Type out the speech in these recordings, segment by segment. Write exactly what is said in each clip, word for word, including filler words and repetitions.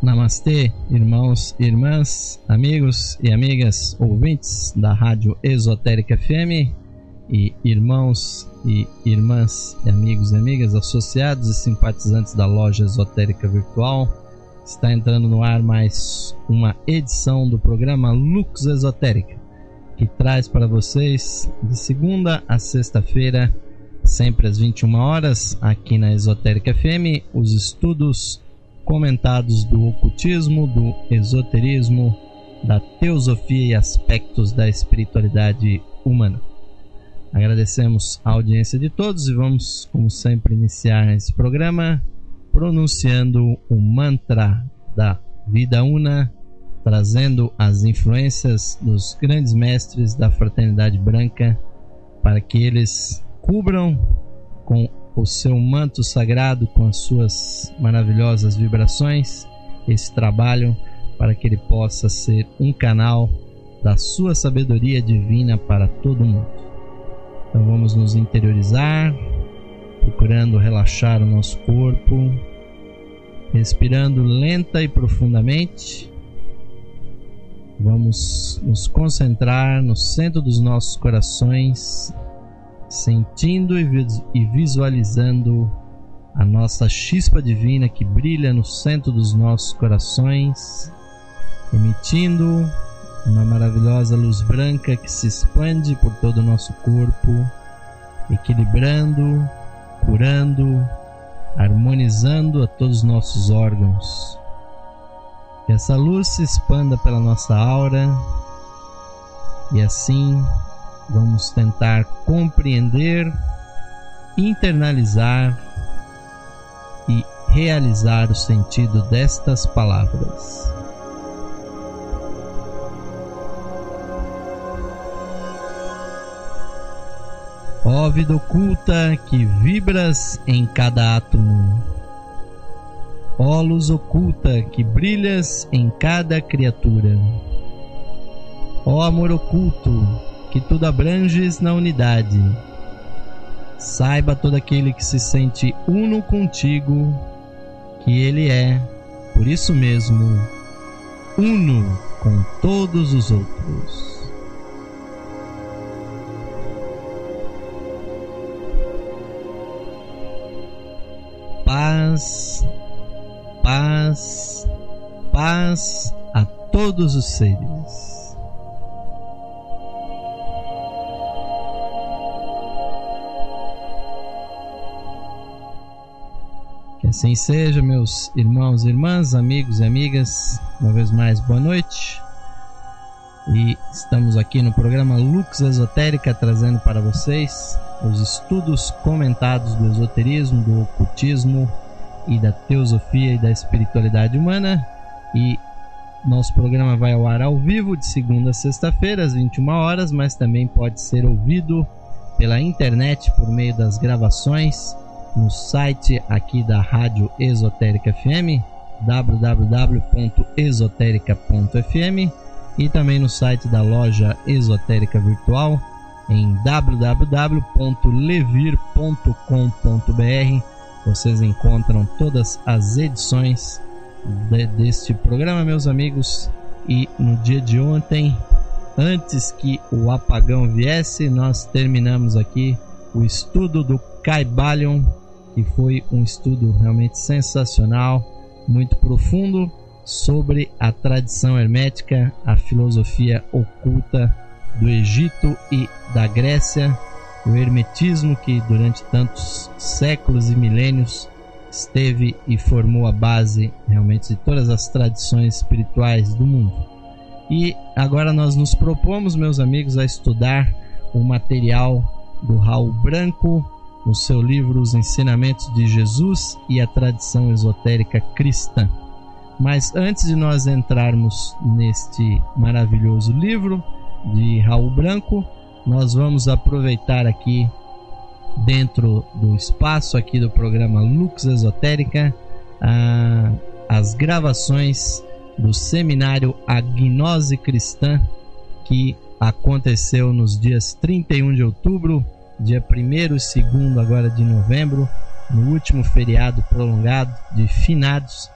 Namastê, irmãos e irmãs, amigos e amigas, ouvintes da Rádio Esotérica F M e irmãos e irmãs e amigos e amigas, associados e simpatizantes da Loja Esotérica Virtual. Está entrando no ar mais uma edição do programa Lux Esotérica, que traz para vocês de segunda a sexta-feira, sempre às vinte e uma horas, aqui na Esotérica F M, os estudos comentados do ocultismo, do esoterismo, da teosofia e aspectos da espiritualidade humana. Agradecemos a audiência de todos e vamos, como sempre, iniciar esse programa pronunciando o mantra da vida una, trazendo as influências dos grandes mestres da fraternidade branca para que eles cubram com o seu manto sagrado, com as suas maravilhosas vibrações, esse trabalho, para que ele possa ser um canal da sua sabedoria divina para todo mundo. Então vamos nos interiorizar, procurando relaxar o nosso corpo, respirando lenta e profundamente. Vamos nos concentrar no centro dos nossos corações, sentindo e visualizando a nossa chispa divina que brilha no centro dos nossos corações, emitindo uma maravilhosa luz branca que se expande por todo o nosso corpo, equilibrando, curando, harmonizando a todos os nossos órgãos. Que essa luz se expanda pela nossa aura e assim vamos tentar compreender, internalizar e realizar o sentido destas palavras. Ó vida oculta que vibras em cada átomo, ó luz oculta que brilhas em cada criatura, ó amor oculto que tudo abranges na unidade, saiba todo aquele que se sente uno contigo, que ele é, por isso mesmo, uno com todos os outros. Paz, paz, paz a todos os seres. Que assim seja, meus irmãos e irmãs, amigos e amigas. Uma vez mais, boa noite. E estamos aqui no programa Lux Esotérica, trazendo para vocês os estudos comentados do esoterismo, do ocultismo e da teosofia e da espiritualidade humana. E nosso programa vai ao ar ao vivo de segunda a sexta-feira às vinte e uma horas, mas também pode ser ouvido pela internet por meio das gravações no site aqui da Rádio Esotérica F M, w w w ponto esotérica ponto f m, e também no site da Loja Esotérica Virtual em w w w ponto levir ponto com ponto b r. Vocês encontram todas as edições de, deste programa, meus amigos. E no dia de ontem, antes que o apagão viesse, nós terminamos aqui o estudo do Kybalion, que foi um estudo realmente sensacional, muito profundo, sobre a tradição hermética, a filosofia oculta do Egito e da Grécia, o hermetismo que durante tantos séculos e milênios esteve e formou a base realmente de todas as tradições espirituais do mundo. E agora nós nos propomos, meus amigos, a estudar o material do Raul Branco, no seu livro Os Ensinamentos de Jesus e a Tradição Esotérica Cristã. Mas antes de nós entrarmos neste maravilhoso livro de Raul Branco, nós vamos aproveitar aqui, dentro do espaço aqui do programa Lux Esotérica, a, as gravações do seminário A Gnose Cristã, que aconteceu nos dias trinta e um de outubro, dia primeiro e segundo agora de novembro, no último feriado prolongado de finados,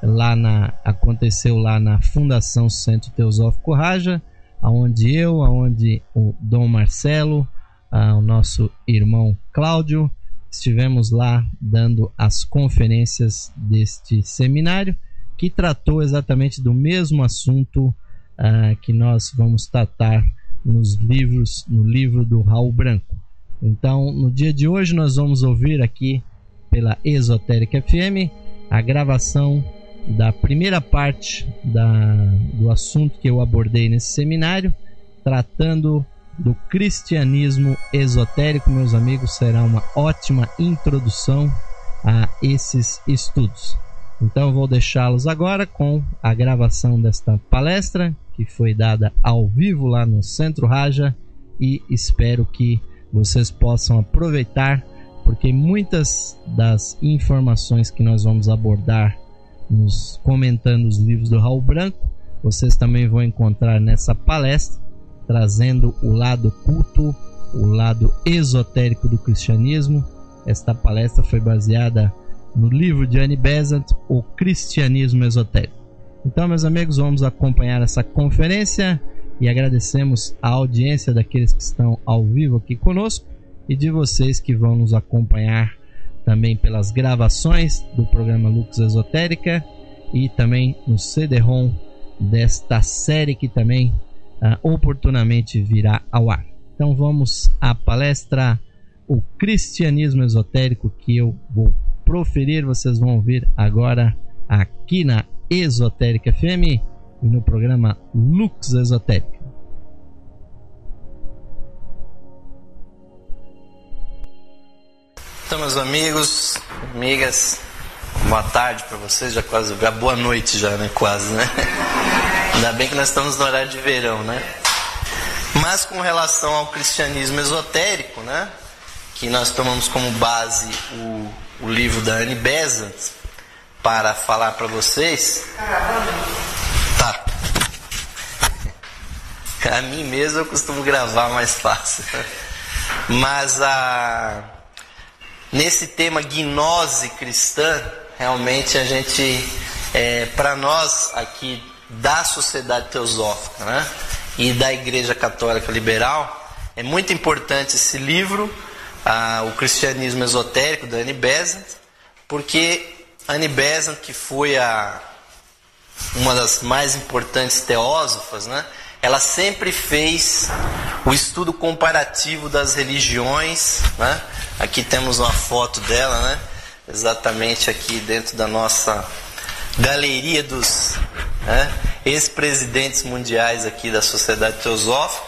lá na, aconteceu lá na Fundação Centro Teosófico Raja, onde eu, onde o Dom Marcelo, ah, o nosso irmão Cláudio, estivemos lá dando as conferências deste seminário, que tratou exatamente do mesmo assunto ah, que nós vamos tratar nos livros, no livro do Raul Branco. Então, no dia de hoje, nós vamos ouvir aqui pela Esotérica F M a gravação da primeira parte da, do assunto que eu abordei nesse seminário, tratando do cristianismo esotérico. Meus amigos, será uma ótima introdução a esses estudos. Então, eu vou deixá-los agora com a gravação desta palestra, que foi dada ao vivo lá no Centro Raja, e espero que vocês possam aproveitar, porque muitas das informações que nós vamos abordar nos comentando os livros do Raul Branco, vocês também vão encontrar nessa palestra, trazendo o lado oculto, o lado esotérico do cristianismo. Esta palestra foi baseada no livro de Annie Besant, O Cristianismo Esotérico. Então, meus amigos, vamos acompanhar essa conferência e agradecemos a audiência daqueles que estão ao vivo aqui conosco e de vocês que vão nos acompanhar também pelas gravações do programa Lux Esotérica e também no C D-ROM desta série que também uh, oportunamente virá ao ar. Então vamos à palestra O Cristianismo Esotérico, que eu vou proferir, vocês vão ouvir agora aqui na Esotérica F M e no programa Lux Esotérica. Então, meus amigos, amigas, boa tarde para vocês, já quase, já boa noite já, né, quase, né? Ainda bem que nós estamos no horário de verão, né? Mas com relação ao cristianismo esotérico, né, que nós tomamos como base o, o livro da Annie Besant para falar para vocês. Tá. A mim mesmo eu costumo gravar mais fácil. Mas a nesse tema gnose cristã, realmente a gente, é, para nós aqui da Sociedade Teosófica, né, e da Igreja Católica Liberal, é muito importante esse livro, ah, O Cristianismo Esotérico, da Annie Besant, porque Annie Besant, que foi a, uma das mais importantes teósofas, né, ela sempre fez o estudo comparativo das religiões, né? Aqui temos uma foto dela, né? Exatamente aqui dentro da nossa galeria dos, né, ex-presidentes mundiais aqui da Sociedade Teosófica.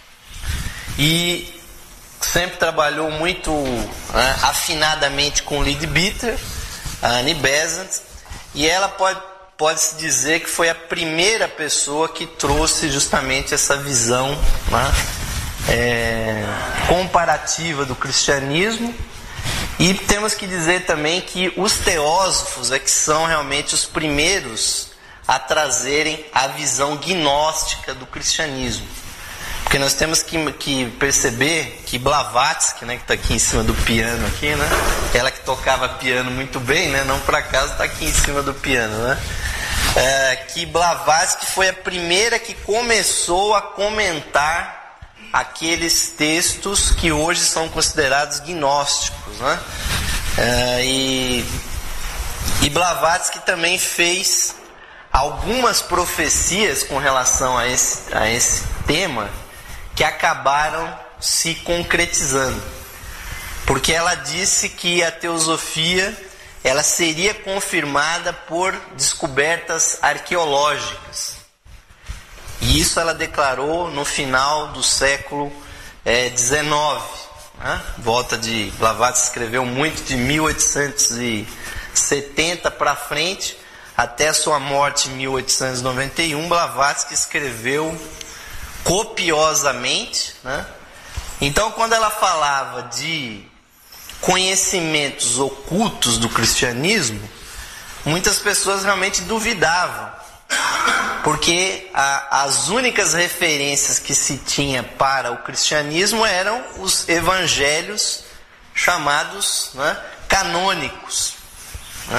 E sempre trabalhou muito, né, afinadamente com Leadbeater, a Annie Besant, e ela pode Pode-se dizer que foi a primeira pessoa que trouxe justamente essa visão, né, é, comparativa do cristianismo. E temos que dizer também que os teósofos é que são realmente os primeiros a trazerem a visão gnóstica do cristianismo. Porque nós temos que, que perceber que Blavatsky, né, que está aqui em cima do piano, aqui, né, ela que tocava piano muito bem, né, não por acaso está aqui em cima do piano, né, é, que Blavatsky foi a primeira que começou a comentar aqueles textos que hoje são considerados gnósticos, né, é, e, e Blavatsky também fez algumas profecias com relação a esse, a esse tema, que acabaram se concretizando, porque ela disse que a teosofia ela seria confirmada por descobertas arqueológicas, e isso ela declarou no final do século dezenove, né? Volta de Blavatsky escreveu muito de mil oitocentos e setenta para frente, até a sua morte em mil oitocentos e noventa e um, Blavatsky escreveu copiosamente, né? Então, quando ela falava de conhecimentos ocultos do cristianismo, muitas pessoas realmente duvidavam, porque a, as únicas referências que se tinha para o cristianismo eram os evangelhos chamados, né, canônicos, né?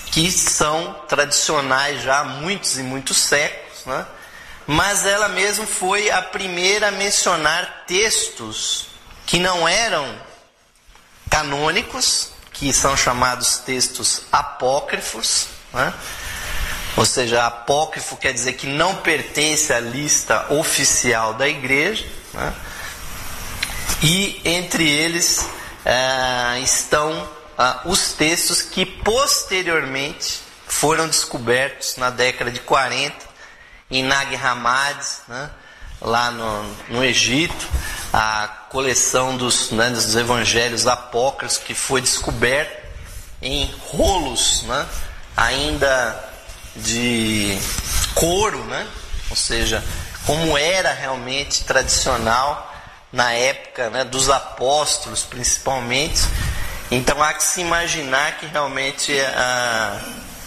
que são tradicionais já há muitos e muitos séculos, né? Mas ela mesma foi a primeira a mencionar textos que não eram canônicos, que são chamados textos apócrifos, né? Ou seja, apócrifo quer dizer que não pertence à lista oficial da igreja, né? E entre eles é, estão ah, os textos que posteriormente foram descobertos na década de quarenta em Nag Hammadi, né? Lá no, no Egito, a coleção dos, né, dos evangelhos apócrifos que foi descoberta em rolos, né? Ainda de couro, né? Ou seja, como era realmente tradicional na época, né, dos apóstolos principalmente. Então há que se imaginar que realmente ah,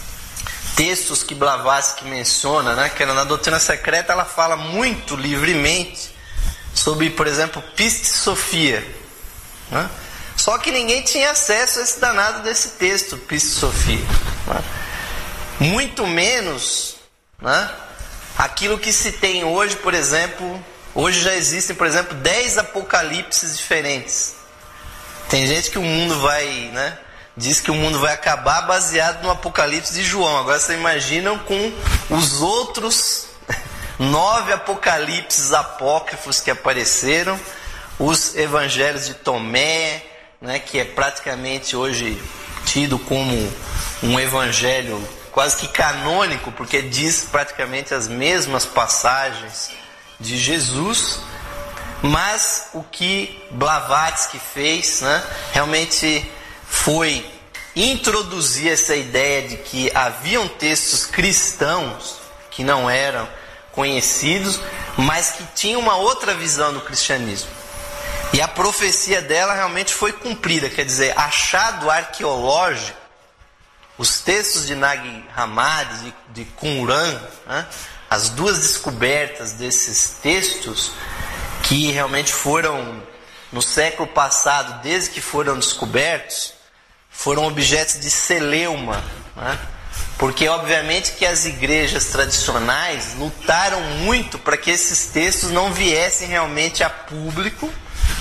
textos que Blavatsky menciona, né, que na doutrina secreta ela fala muito livremente sobre, por exemplo, Piste Sophia, né? Só que ninguém tinha acesso a esse danado desse texto, Piste Sophia, né? Muito menos, né, aquilo que se tem hoje, por exemplo. Hoje já existem, por exemplo, dez apocalipses diferentes. Tem gente que o mundo vai, né, diz que o mundo vai acabar baseado no apocalipse de João. Agora vocês imaginam com os outros nove apocalipses apócrifos que apareceram, os evangelhos de Tomé, né, que é praticamente hoje tido como um evangelho quase que canônico, porque diz praticamente as mesmas passagens de Jesus. Mas o que Blavatsky fez, né, realmente foi introduzir essa ideia de que haviam textos cristãos que não eram conhecidos, mas que tinham uma outra visão do cristianismo. E a profecia dela realmente foi cumprida, quer dizer, achado arqueológico, os textos de Nag Hammadi, de, de Qumran, né, as duas descobertas desses textos, que realmente foram, no século passado, desde que foram descobertos, foram objetos de celeuma, né? Porque obviamente que as igrejas tradicionais lutaram muito para que esses textos não viessem realmente a público,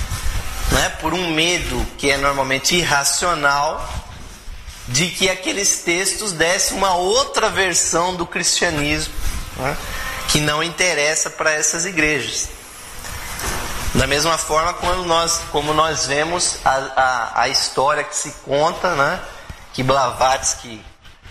né? Por um medo que é normalmente irracional, de que aqueles textos dessem uma outra versão do cristianismo, né, que não interessa para essas igrejas. Da mesma forma, quando nós, como nós vemos a, a, a história que se conta, né, que Blavatsky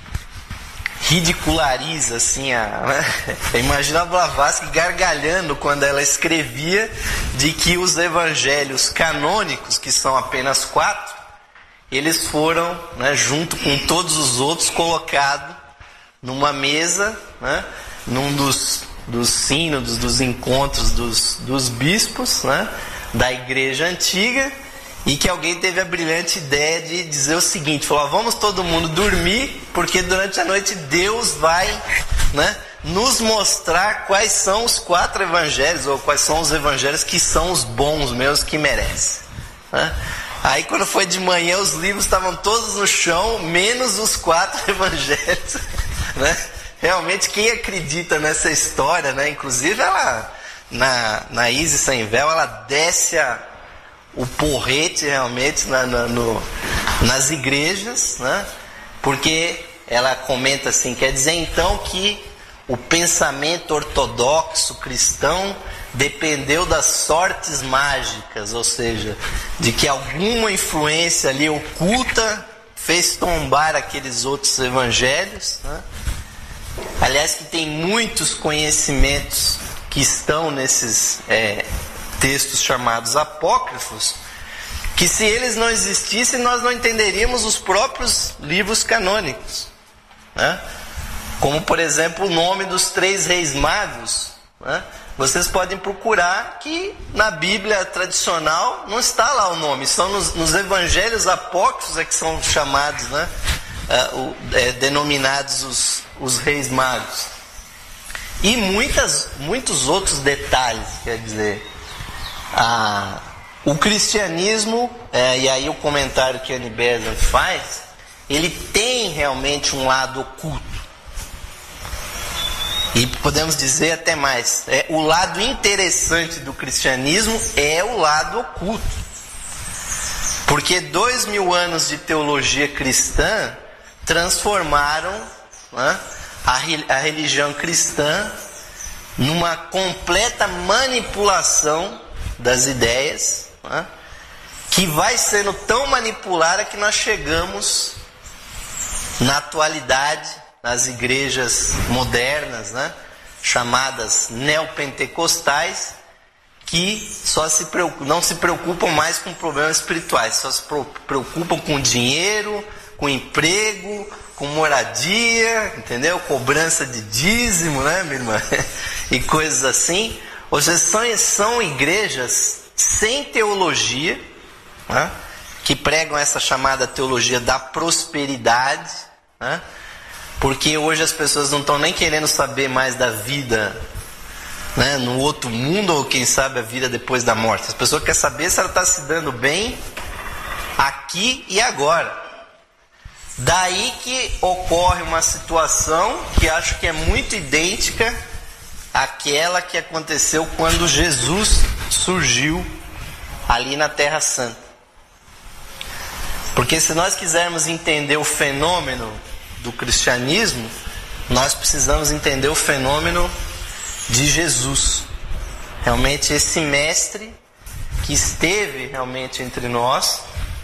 ridiculariza assim, a, né, imagina a Blavatsky gargalhando quando ela escrevia de que os evangelhos canônicos, que são apenas quatro, eles foram, né, junto com todos os outros, colocados numa mesa, né, num dos, dos sínodos, dos encontros dos, dos bispos, né, da igreja antiga, e que alguém teve a brilhante ideia de dizer o seguinte, falou, vamos todo mundo dormir, porque durante a noite Deus vai, né, nos mostrar quais são os quatro evangelhos, ou quais são os evangelhos que são os bons mesmo, que merecem, né? Aí quando foi de manhã os livros estavam todos no chão, menos os quatro evangelhos, né? Realmente quem acredita nessa história, né? Inclusive ela, na, na Isis Sem Véu, ela desce a, o porrete realmente na, na, no, nas igrejas, né? Porque ela comenta assim, quer dizer então que o pensamento ortodoxo cristão dependeu das sortes mágicas, ou seja, de que alguma influência ali oculta fez tombar aqueles outros evangelhos, né? Aliás, que tem muitos conhecimentos que estão nesses é, textos chamados apócrifos, que se eles não existissem, nós não entenderíamos os próprios livros canônicos, né? Como, por exemplo, o nome dos três reis magos, né? Vocês podem procurar que na Bíblia tradicional não está lá o nome, são nos, nos evangelhos apócrifos é que são chamados, né, é, o, é, denominados os, os reis magos. E muitas, muitos outros detalhes, quer dizer, a, o cristianismo, é, e aí o comentário que Annie Besant faz, ele tem realmente um lado oculto. E podemos dizer até mais, é, o lado interessante do cristianismo é o lado oculto. Porque dois mil anos de teologia cristã transformaram, né, a, a religião cristã numa completa manipulação das ideias, né, que vai sendo tão manipulada que nós chegamos na atualidade, nas igrejas modernas, né, chamadas neopentecostais, que só se preocupam, não se preocupam mais com problemas espirituais, só se preocupam com dinheiro, com emprego, com moradia, entendeu? Cobrança de dízimo, né, minha irmã? E coisas assim. Ou seja, são, são igrejas sem teologia, né, que pregam essa chamada teologia da prosperidade, né? Porque hoje as pessoas não estão nem querendo saber mais da vida, né, no outro mundo, ou quem sabe a vida depois da morte. As pessoas querem saber se ela está se dando bem aqui e agora. Daí que ocorre uma situação que acho que é muito idêntica àquela que aconteceu quando Jesus surgiu ali na Terra Santa. Porque se nós quisermos entender o fenômeno do cristianismo, nós precisamos entender o fenômeno de Jesus. Realmente esse mestre que esteve realmente entre nós,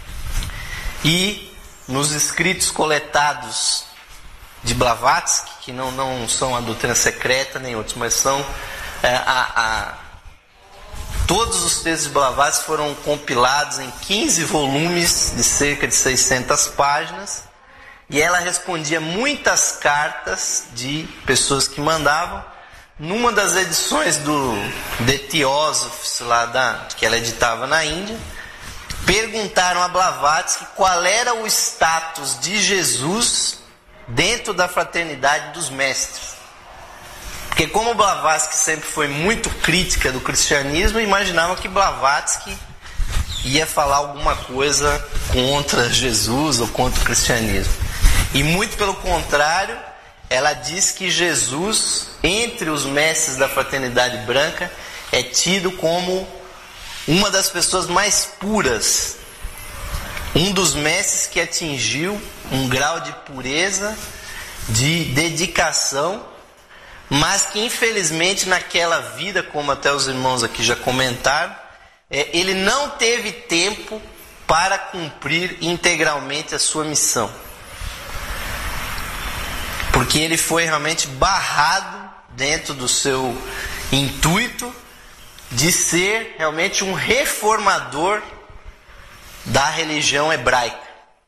e nos escritos coletados de Blavatsky, que não, não são a doutrina secreta nem outros, mas são é, a, a, todos os textos de Blavatsky foram compilados em quinze volumes de cerca de seiscentas páginas. E ela respondia muitas cartas de pessoas que mandavam. Numa das edições do The Theosophies, lá da, que ela editava na Índia, perguntaram a Blavatsky qual era o status de Jesus dentro da fraternidade dos mestres. Porque como Blavatsky sempre foi muito crítica do cristianismo, imaginavam que Blavatsky ia falar alguma coisa contra Jesus ou contra o cristianismo. E muito pelo contrário, ela diz que Jesus, entre os mestres da fraternidade branca, é tido como uma das pessoas mais puras, um dos mestres que atingiu um grau de pureza, de dedicação, mas que infelizmente naquela vida, como até os irmãos aqui já comentaram, ele não teve tempo para cumprir integralmente a sua missão. Porque ele foi realmente barrado dentro do seu intuito de ser realmente um reformador da religião hebraica.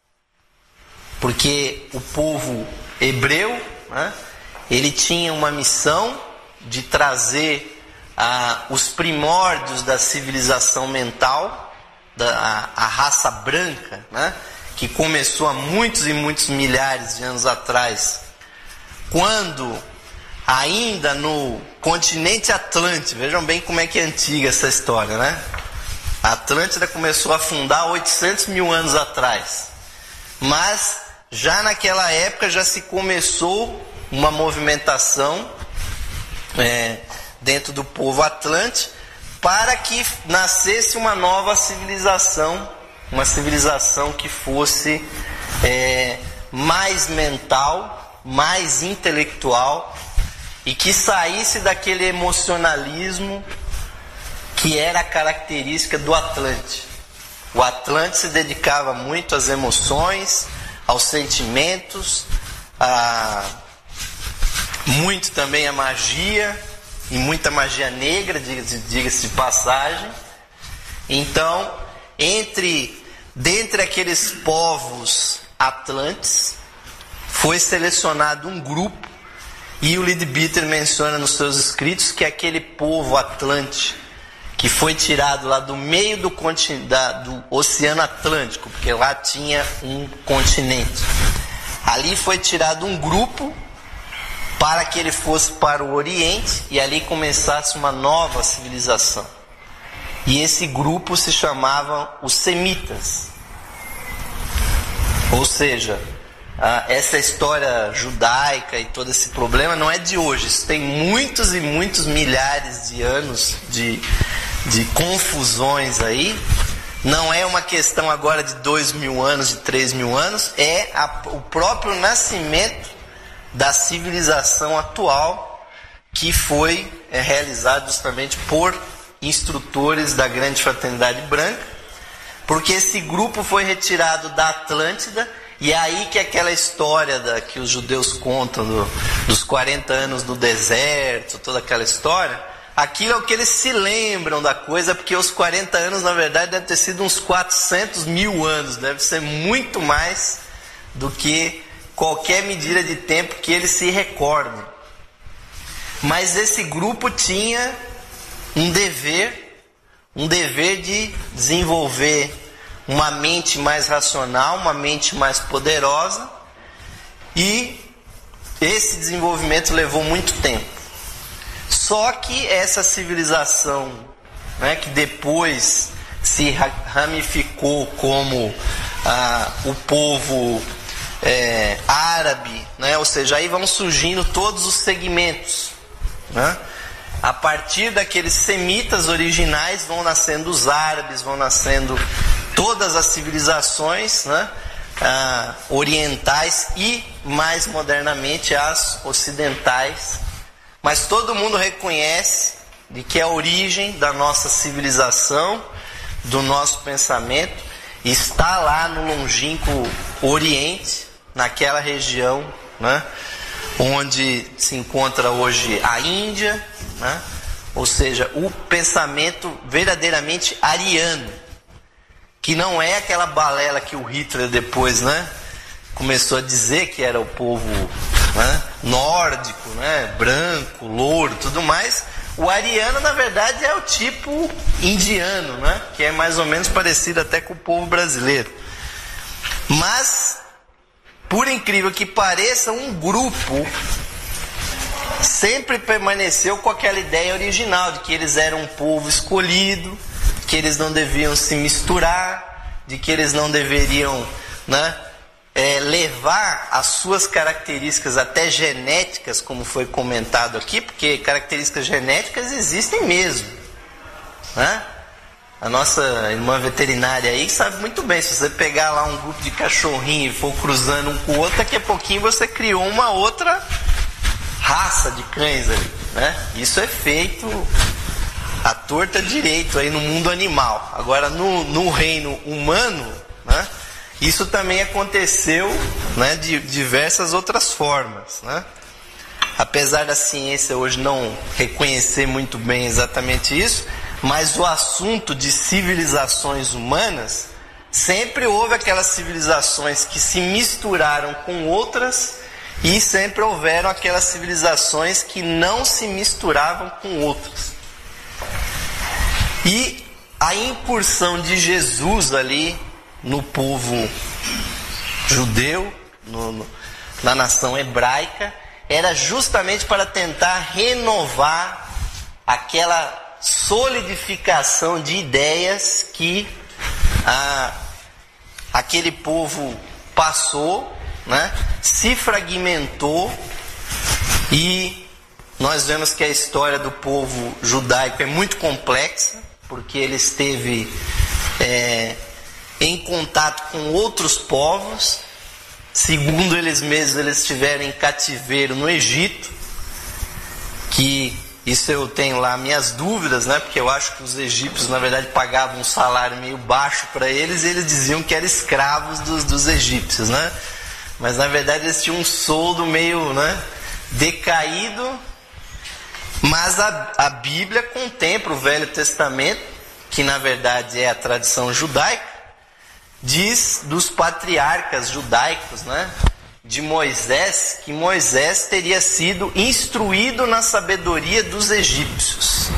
Porque o povo hebreu, né, ele tinha uma missão de trazer ah, os primórdios da civilização mental, da, a, a raça branca, né, que começou há muitos e muitos milhares de anos atrás, quando ainda no continente Atlântico, vejam bem como é que é antiga essa história, né? A Atlântida começou a afundar oitocentos mil anos atrás, mas já naquela época já se começou uma movimentação é, dentro do povo atlântico para que nascesse uma nova civilização, uma civilização que fosse é, mais mental, mais intelectual, e que saísse daquele emocionalismo que era a característica do Atlante. O Atlante se dedicava muito às emoções, aos sentimentos, a, muito também à magia, e muita magia negra, diga-se de passagem. Então, entre dentre aqueles povos atlantes, foi selecionado um grupo, e o Leadbeater menciona nos seus escritos que aquele povo atlante, que foi tirado lá do meio do, da, do Oceano Atlântico, porque lá tinha um continente, ali foi tirado um grupo para que ele fosse para o Oriente e ali começasse uma nova civilização. E esse grupo se chamava os Semitas. Ou seja, ah, essa história judaica e todo esse problema não é de hoje. Isso tem muitos e muitos milhares de anos de, de confusões aí. Não é uma questão agora de dois mil anos, de três mil anos. É a, o próprio nascimento da civilização atual, que foi é, realizado justamente por instrutores da Grande Fraternidade Branca, porque esse grupo foi retirado da Atlântida. E é aí que aquela história da, que os judeus contam do, dos quarenta anos no deserto, toda aquela história, aquilo é o que eles se lembram da coisa, porque os quarenta anos na verdade devem ter sido uns quatrocentos mil anos, deve ser muito mais do que qualquer medida de tempo que eles se recordem. Mas esse grupo tinha um dever, um dever de desenvolver uma mente mais racional, uma mente mais poderosa, e esse desenvolvimento levou muito tempo. Só que essa civilização, né, que depois se ramificou como ah, o povo é, árabe, né, ou seja, aí vão surgindo todos os segmentos, né? A partir daqueles semitas originais vão nascendo os árabes, vão nascendo todas as civilizações, né, ah, orientais e, mais modernamente, as ocidentais. Mas todo mundo reconhece de que a origem da nossa civilização, do nosso pensamento, está lá no longínquo Oriente, naquela região, né, onde se encontra hoje a Índia, né, ou seja, o pensamento verdadeiramente ariano, que não é aquela balela que o Hitler depois, né, começou a dizer que era o povo, né, nórdico, né, branco, louro, tudo mais. O ariano, na verdade, é o tipo indiano, né, que é mais ou menos parecido até com o povo brasileiro. Mas, por incrível que pareça, um grupo sempre permaneceu com aquela ideia original de que eles eram um povo escolhido, que eles não deviam se misturar, de que eles não deveriam, né, é, levar as suas características até genéticas, como foi comentado aqui, porque características genéticas existem mesmo, né? A nossa irmã veterinária aí sabe muito bem, se você pegar lá um grupo de cachorrinho e for cruzando um com o outro, daqui a pouquinho você criou uma outra raça de cães ali, né? Isso é feito à torta direito aí no mundo animal. Agora no, no reino humano, né, isso também aconteceu, né, de diversas outras formas, né? Apesar da ciência hoje não reconhecer muito bem exatamente isso, mas o assunto de civilizações humanas, sempre houve aquelas civilizações que se misturaram com outras, e sempre houveram aquelas civilizações que não se misturavam com outras. E a incursão de Jesus ali no povo judeu, no, no, na nação hebraica, era justamente para tentar renovar aquela solidificação de ideias que ah, aquele povo passou, né, se fragmentou, e nós vemos que a história do povo judaico é muito complexa, porque ele esteve é, em contato com outros povos. Segundo eles mesmos, eles estiveram em cativeiro no Egito, que isso eu tenho lá minhas dúvidas, né? Porque eu acho que os egípcios, na verdade, pagavam um salário meio baixo para eles, e eles diziam que eram escravos dos, dos egípcios, né? Mas na verdade eles tinham um soldo meio, né, decaído. Mas a, a Bíblia contempla o Velho Testamento, que na verdade é a tradição judaica, diz dos patriarcas judaicos, né, de Moisés, que Moisés teria sido instruído na sabedoria dos egípcios.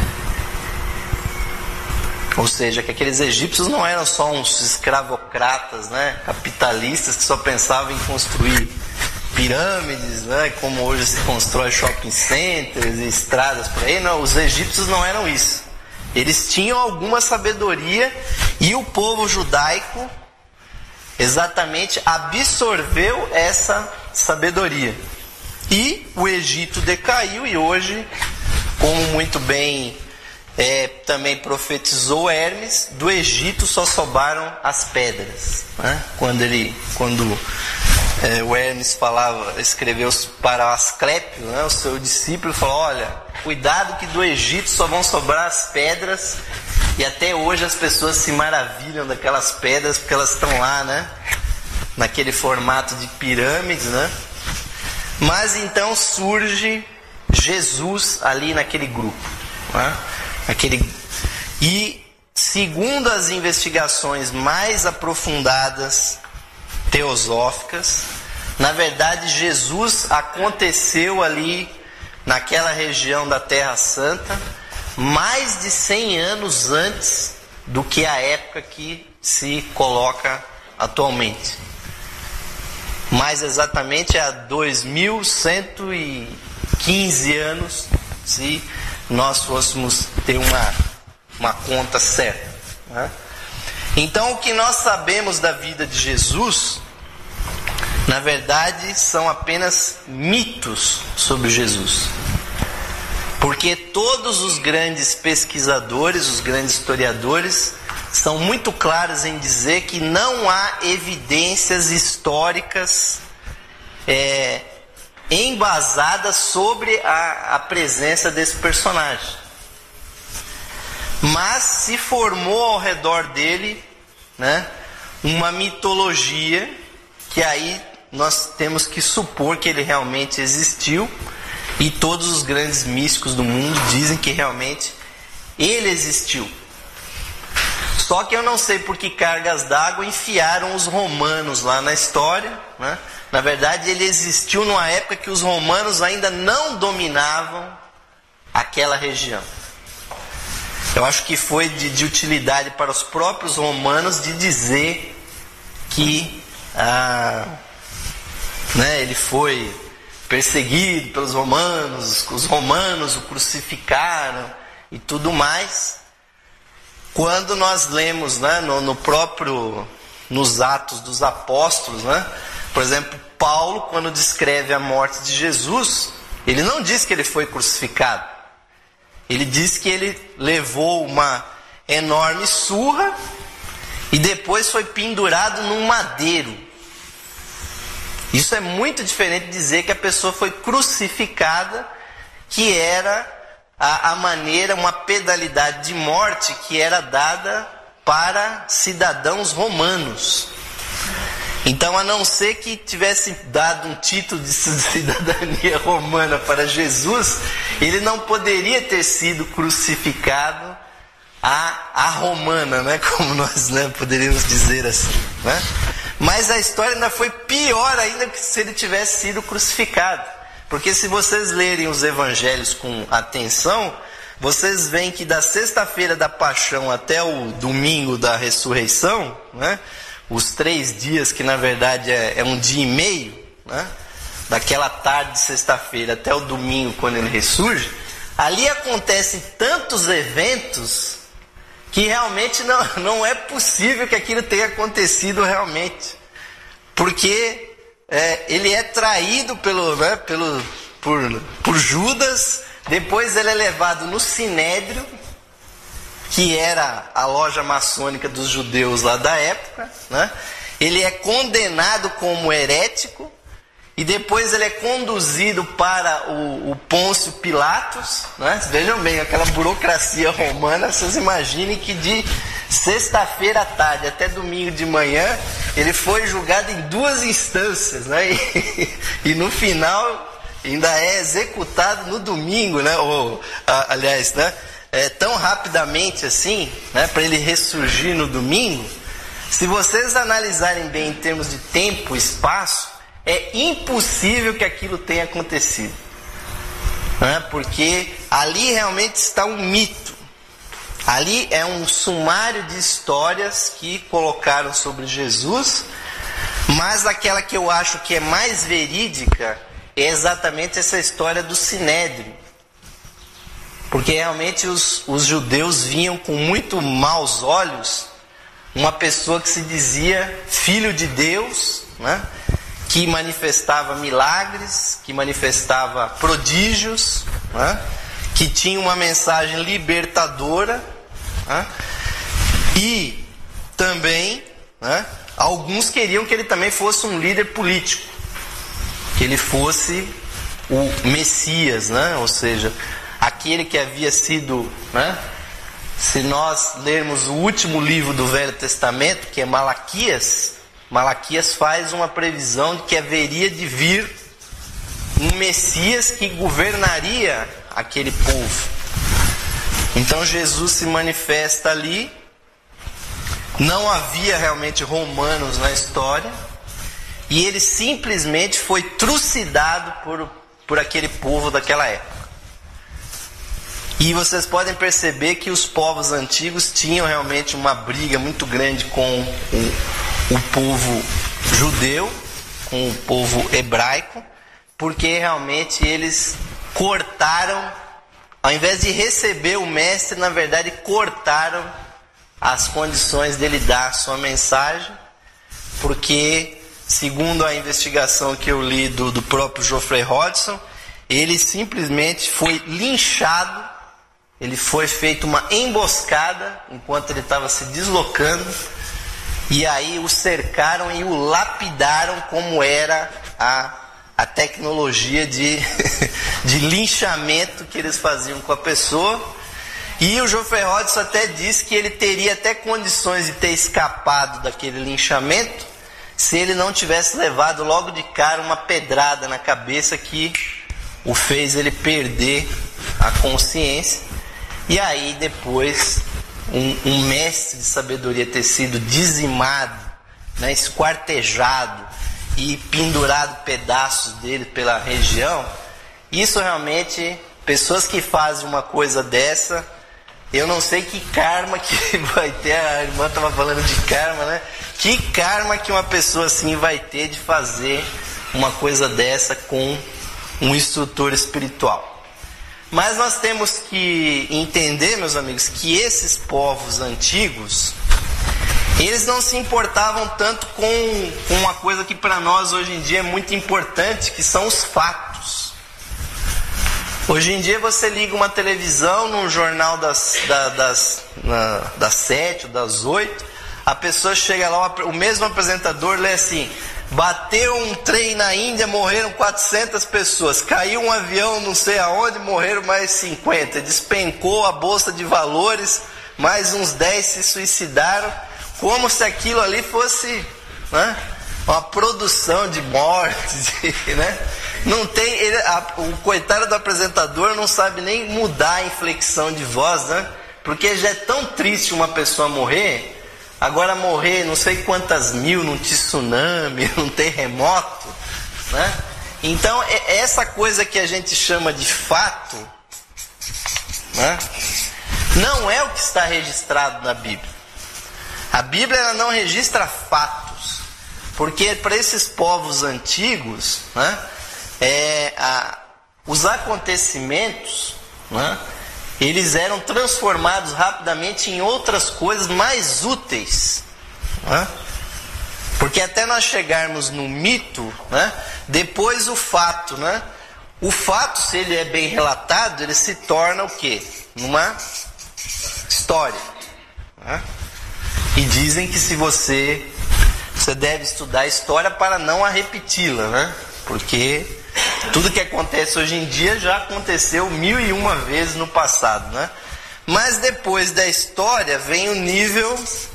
Ou seja, que aqueles egípcios não eram só uns escravocratas, né, capitalistas que só pensavam em construir pirâmides, né, como hoje se constrói shopping centers e estradas por aí. Não, os egípcios não eram isso. Eles tinham alguma sabedoria, e o povo judaico exatamente absorveu essa sabedoria. E o Egito decaiu, e hoje, como muito bem é, também profetizou Hermes, do Egito só sobraram as pedras. Né? Quando, ele, quando é, o Hermes falava, escreveu para Asclépio, né, o seu discípulo, falou: olha, cuidado que do Egito só vão sobrar as pedras. E até hoje as pessoas se maravilham daquelas pedras, porque elas estão lá, né? Naquele formato de pirâmides, né? Mas então surge Jesus ali naquele grupo, né? Aquele... E segundo as investigações mais aprofundadas, teosóficas, na verdade Jesus aconteceu ali naquela região da Terra Santa mais de cem anos antes do que a época que se coloca atualmente. Mais exatamente há dois mil cento e quinze anos, se nós fôssemos ter uma, uma conta certa. Né? Então, o que nós sabemos da vida de Jesus, na verdade, são apenas mitos sobre Jesus. Porque todos os grandes pesquisadores, os grandes historiadores, são muito claros em dizer que não há evidências históricas é, embasadas sobre a, a presença desse personagem. Mas se formou ao redor dele, né, uma mitologia que aí nós temos que supor que ele realmente existiu. E todos os grandes místicos do mundo dizem que realmente ele existiu. Só que eu não sei por que cargas d'água enfiaram os romanos lá na história. Né? Na verdade, ele existiu numa época que os romanos ainda não dominavam aquela região. Eu acho que foi de, de utilidade para os próprios romanos de dizer que ah, né, ele foi perseguido pelos romanos, os romanos o crucificaram e tudo mais. Quando nós lemos, né, no, no próprio, nos Atos dos Apóstolos, né, por exemplo, Paulo, quando descreve a morte de Jesus, ele não diz que ele foi crucificado. Ele diz que ele levou uma enorme surra e depois foi pendurado num madeiro. Isso é muito diferente de dizer que a pessoa foi crucificada, que era a, a maneira, uma pedalidade de morte que era dada para cidadãos romanos. Então, a não ser que tivesse dado um título de cidadania romana para Jesus, ele não poderia ter sido crucificado à, à romana, né? Como nós, né, poderíamos dizer assim, né? Mas a história ainda foi pior ainda que se ele tivesse sido crucificado. Porque se vocês lerem os evangelhos com atenção, vocês veem que da sexta-feira da paixão até o domingo da ressurreição, né, os três dias que na verdade é, é um dia e meio, né, daquela tarde de sexta-feira até o domingo quando ele ressurge, ali acontecem tantos eventos que realmente não, não é possível que aquilo tenha acontecido realmente. Porque é, ele é traído pelo, né, pelo, por, por Judas, depois ele é levado no Sinédrio, que era a loja maçônica dos judeus lá da época, né? Ele é condenado como herético, e depois ele é conduzido para o, o Pôncio Pilatos, né? Vejam bem, aquela burocracia romana, vocês imaginem que de sexta-feira à tarde até domingo de manhã, ele foi julgado em duas instâncias, né? E, e no final ainda é executado no domingo, né? Ou, a, aliás, né? É, tão rapidamente assim, né? Para ele ressurgir no domingo. Se vocês analisarem bem em termos de tempo e espaço, é impossível que aquilo tenha acontecido, né? Porque ali realmente está um mito. Ali é um sumário de histórias que colocaram sobre Jesus, mas aquela que eu acho que é mais verídica é exatamente essa história do Sinédrio. Porque realmente os, os judeus vinham com muito maus olhos uma pessoa que se dizia filho de Deus, né? Que manifestava milagres, que manifestava prodígios, né? Que tinha uma mensagem libertadora, né? E também, né, alguns queriam que ele também fosse um líder político, que ele fosse o Messias, né? Ou seja, aquele que havia sido, né? Se nós lermos o último livro do Velho Testamento, que é Malaquias, Malaquias faz uma previsão de que haveria de vir um Messias que governaria aquele povo. Então Jesus se manifesta ali. Não havia realmente romanos na história, e ele simplesmente foi trucidado por, por aquele povo daquela época. E vocês podem perceber que os povos antigos tinham realmente uma briga muito grande com o, o povo judeu, com o povo hebraico, porque realmente eles cortaram, ao invés de receber o mestre, na verdade cortaram as condições dele dar a sua mensagem, porque, segundo a investigação que eu li do, do próprio Geoffrey Hodgson, ele simplesmente foi linchado, ele foi feito uma emboscada enquanto ele estava se deslocando, e aí o cercaram e o lapidaram, como era a, a tecnologia de, de linchamento que eles faziam com a pessoa. E o Geoffrey Hodgson até disse que ele teria até condições de ter escapado daquele linchamento se ele não tivesse levado logo de cara uma pedrada na cabeça que o fez ele perder a consciência. E aí depois um, um mestre de sabedoria ter sido dizimado, né, esquartejado e pendurado pedaços dele pela região. Isso realmente, pessoas que fazem uma coisa dessa, eu não sei que karma que vai ter. A irmã estava falando de karma, né? Que karma que uma pessoa assim vai ter de fazer uma coisa dessa com um instrutor espiritual. Mas nós temos que entender, meus amigos, que esses povos antigos, eles não se importavam tanto com, com uma coisa que para nós hoje em dia é muito importante, que são os fatos. Hoje em dia você liga uma televisão num jornal das, da, das, na, das sete ou das oito, a pessoa chega lá, o mesmo apresentador lê assim: bateu um trem na Índia, morreram quatrocentas pessoas, caiu um avião não sei aonde, morreram mais cinquenta, despencou a bolsa de valores, mais uns dez se suicidaram, como se aquilo ali fosse, né, uma produção de mortes, né? Não tem, ele, a, o coitado do apresentador não sabe nem mudar a inflexão de voz, né? Porque já é tão triste uma pessoa morrer, agora morrer não sei quantas mil num tsunami, num terremoto, né? Então essa coisa que a gente chama de fato, né, não é o que está registrado na Bíblia. A Bíblia ela não registra fatos, porque para esses povos antigos, né, É, a, os acontecimentos, né, eles eram transformados rapidamente em outras coisas mais úteis, né? Porque até nós chegarmos no mito, né, depois o fato, né, o fato, se ele é bem relatado, ele se torna o quê? Uma história, né? E dizem que se você você deve estudar a história para não a repeti-la, né? Porque tudo que acontece hoje em dia já aconteceu mil e uma vezes no passado, né? Mas depois da história vem o nível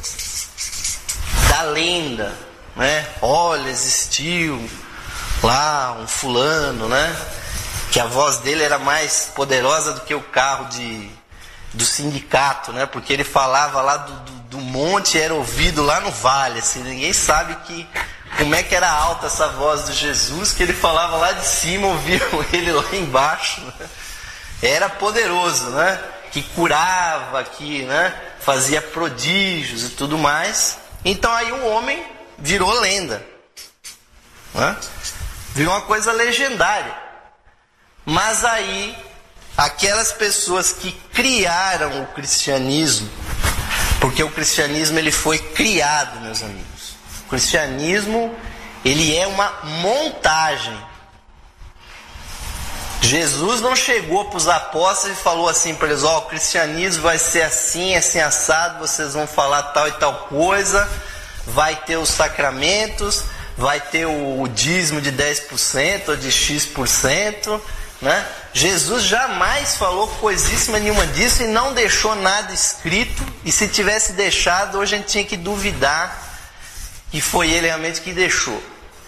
da lenda, né? Olha, existiu lá um fulano, né, que a voz dele era mais poderosa do que o carro de, do sindicato, né? Porque ele falava lá do, do, do monte e era ouvido lá no vale, assim, ninguém sabe que como é que era alta essa voz de Jesus, que ele falava lá de cima, ouviam ele lá embaixo, né? Era poderoso, né? Que curava, que, né, fazia prodígios e tudo mais. Então aí o homem virou lenda, né? Virou uma coisa legendária. Mas aí aquelas pessoas que criaram o cristianismo, Porque o cristianismo ele foi criado, meus amigos. O cristianismo ele é uma montagem. Jesus não chegou para os apóstolos e falou assim para eles: ó, oh, o cristianismo vai ser assim, assim assado, vocês vão falar tal e tal coisa, vai ter os sacramentos, vai ter o dízimo de dez por cento ou de X por cento, né? Jesus jamais falou coisíssima nenhuma disso e não deixou nada escrito, e se tivesse deixado, hoje a gente tinha que duvidar que foi ele realmente que deixou,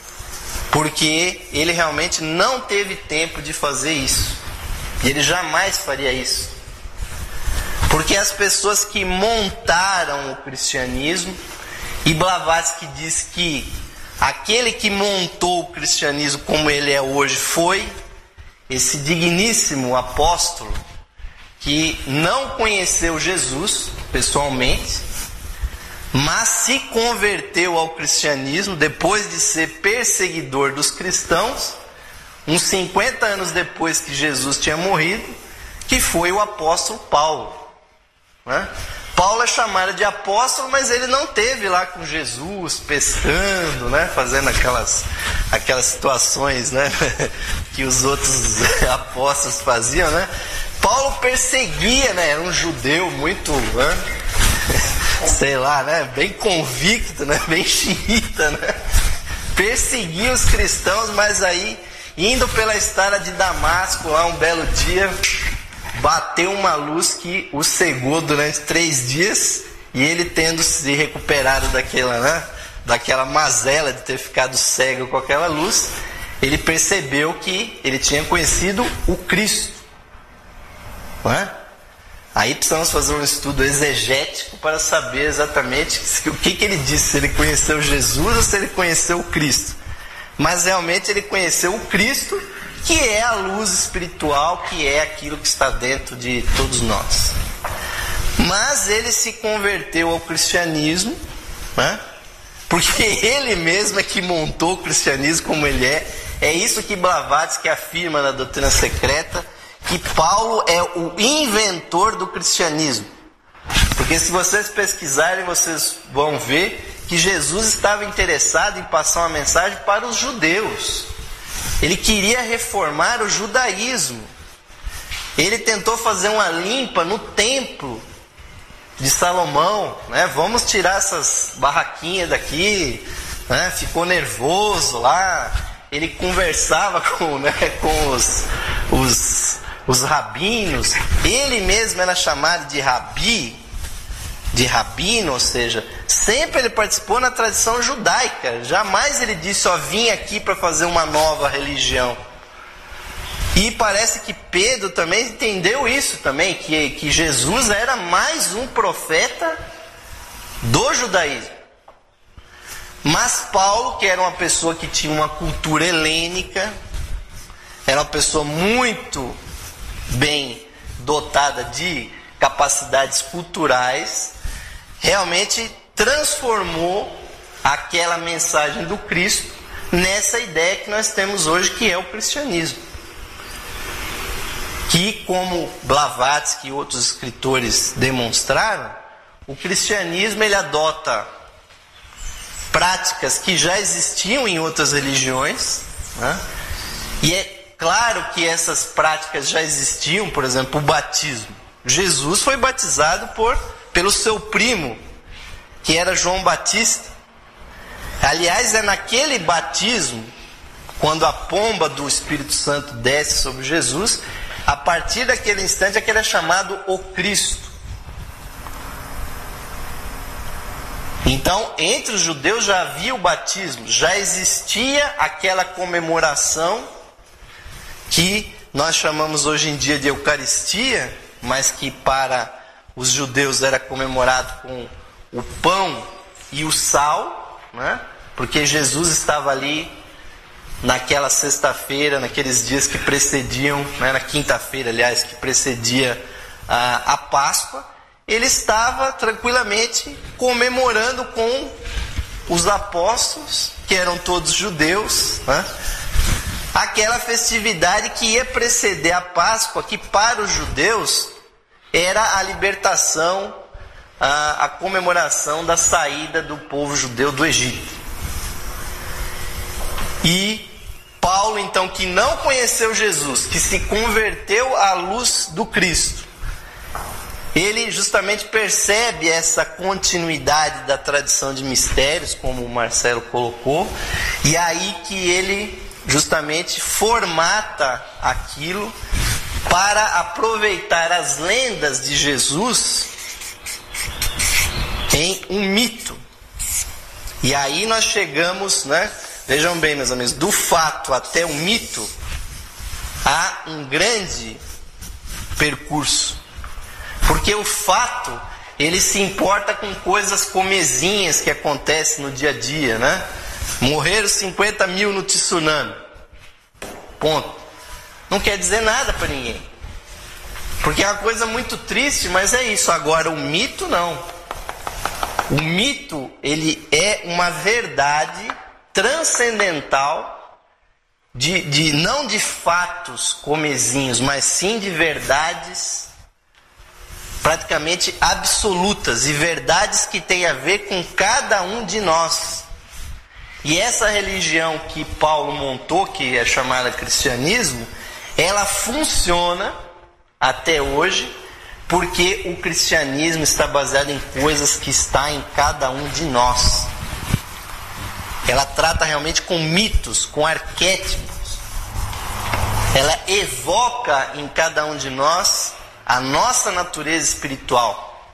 porque ele realmente não teve tempo de fazer isso, e ele jamais faria isso, porque as pessoas que montaram o cristianismo, e Blavatsky diz que aquele que montou o cristianismo como ele é hoje foi esse digníssimo apóstolo que não conheceu Jesus pessoalmente, mas se converteu ao cristianismo depois de ser perseguidor dos cristãos, uns cinquenta anos depois que Jesus tinha morrido, que foi o apóstolo Paulo, né? Paulo é chamado de apóstolo, mas ele não teve lá com Jesus, pescando, né? Fazendo aquelas, aquelas situações, né? que os outros apóstolos faziam, né? Paulo perseguia, né? Era um judeu muito, né? sei lá, né? Bem convicto, né? Bem xiita, né? Perseguia os cristãos, mas aí, indo pela estrada de Damasco, lá um belo dia, bateu uma luz que o cegou durante três dias, e ele tendo se recuperado daquela, né, daquela mazela de ter ficado cego com aquela luz, ele percebeu que ele tinha conhecido o Cristo, não é? Aí precisamos fazer um estudo exegético para saber exatamente o que, que ele disse, se ele conheceu Jesus ou se ele conheceu o Cristo. Mas realmente ele conheceu o Cristo, que é a luz espiritual, que é aquilo que está dentro de todos nós. Mas ele se converteu ao cristianismo, né? Porque ele mesmo é que montou o cristianismo como ele é. É isso que Blavatsky afirma na Doutrina Secreta, que Paulo é o inventor do cristianismo. Porque se vocês pesquisarem, vocês vão ver que Jesus estava interessado em passar uma mensagem para os judeus. Ele queria reformar o judaísmo. Ele tentou fazer uma limpa no templo de Salomão, né? Vamos tirar essas barraquinhas daqui, né? Ficou nervoso lá. Ele conversava com, né, com os, os, os rabinos. Ele mesmo era chamado de rabi, de rabino, ou seja, sempre ele participou na tradição judaica. Jamais ele disse: ó, vim aqui para fazer uma nova religião. E parece que Pedro também entendeu isso também, que, que Jesus era mais um profeta do judaísmo. Mas Paulo, que era uma pessoa que tinha uma cultura helênica, era uma pessoa muito bem dotada de capacidades culturais, realmente transformou aquela mensagem do Cristo nessa ideia que nós temos hoje, que é o cristianismo. Que, como Blavatsky e outros escritores demonstraram, o cristianismo ele adota práticas que já existiam em outras religiões, né? E é claro que essas práticas já existiam, por exemplo, o batismo. Jesus foi batizado por, pelo seu primo, que era João Batista. Aliás, é naquele batismo, quando a pomba do Espírito Santo desce sobre Jesus, a partir daquele instante é que ele é chamado o Cristo. Então, entre os judeus já havia o batismo, já existia aquela comemoração que nós chamamos hoje em dia de Eucaristia, mas que para os judeus era comemorado com o pão e o sal, né? Porque Jesus estava ali naquela sexta-feira, naqueles dias que precediam, né, na quinta-feira, aliás, que precedia a, a Páscoa, ele estava tranquilamente comemorando com os apóstolos, que eram todos judeus, né, aquela festividade que ia preceder a Páscoa, que para os judeus era a libertação a, a comemoração da saída do povo judeu do Egito. E Paulo, então, que não conheceu Jesus, que se converteu à luz do Cristo, ele justamente percebe essa continuidade da tradição de mistérios, como o Marcelo colocou, e aí que ele justamente formata aquilo para aproveitar as lendas de Jesus em um mito. E aí nós chegamos, né? Vejam bem, meus amigos, do fato até o mito há um grande percurso. Porque o fato, ele se importa com coisas comezinhas que acontecem no dia a dia, né? Morreram cinquenta mil no tsunami. Ponto. Não quer dizer nada para ninguém. Porque é uma coisa muito triste, mas é isso. Agora, o mito não. O mito, ele é uma verdade transcendental, de, de, não de fatos comezinhos, mas sim de verdades praticamente absolutas e verdades que têm a ver com cada um de nós. E essa religião que Paulo montou, que é chamada cristianismo, ela funciona até hoje porque o cristianismo está baseado em coisas que estão em cada um de nós. Ela trata realmente com mitos, com arquétipos. Ela evoca em cada um de nós a nossa natureza espiritual.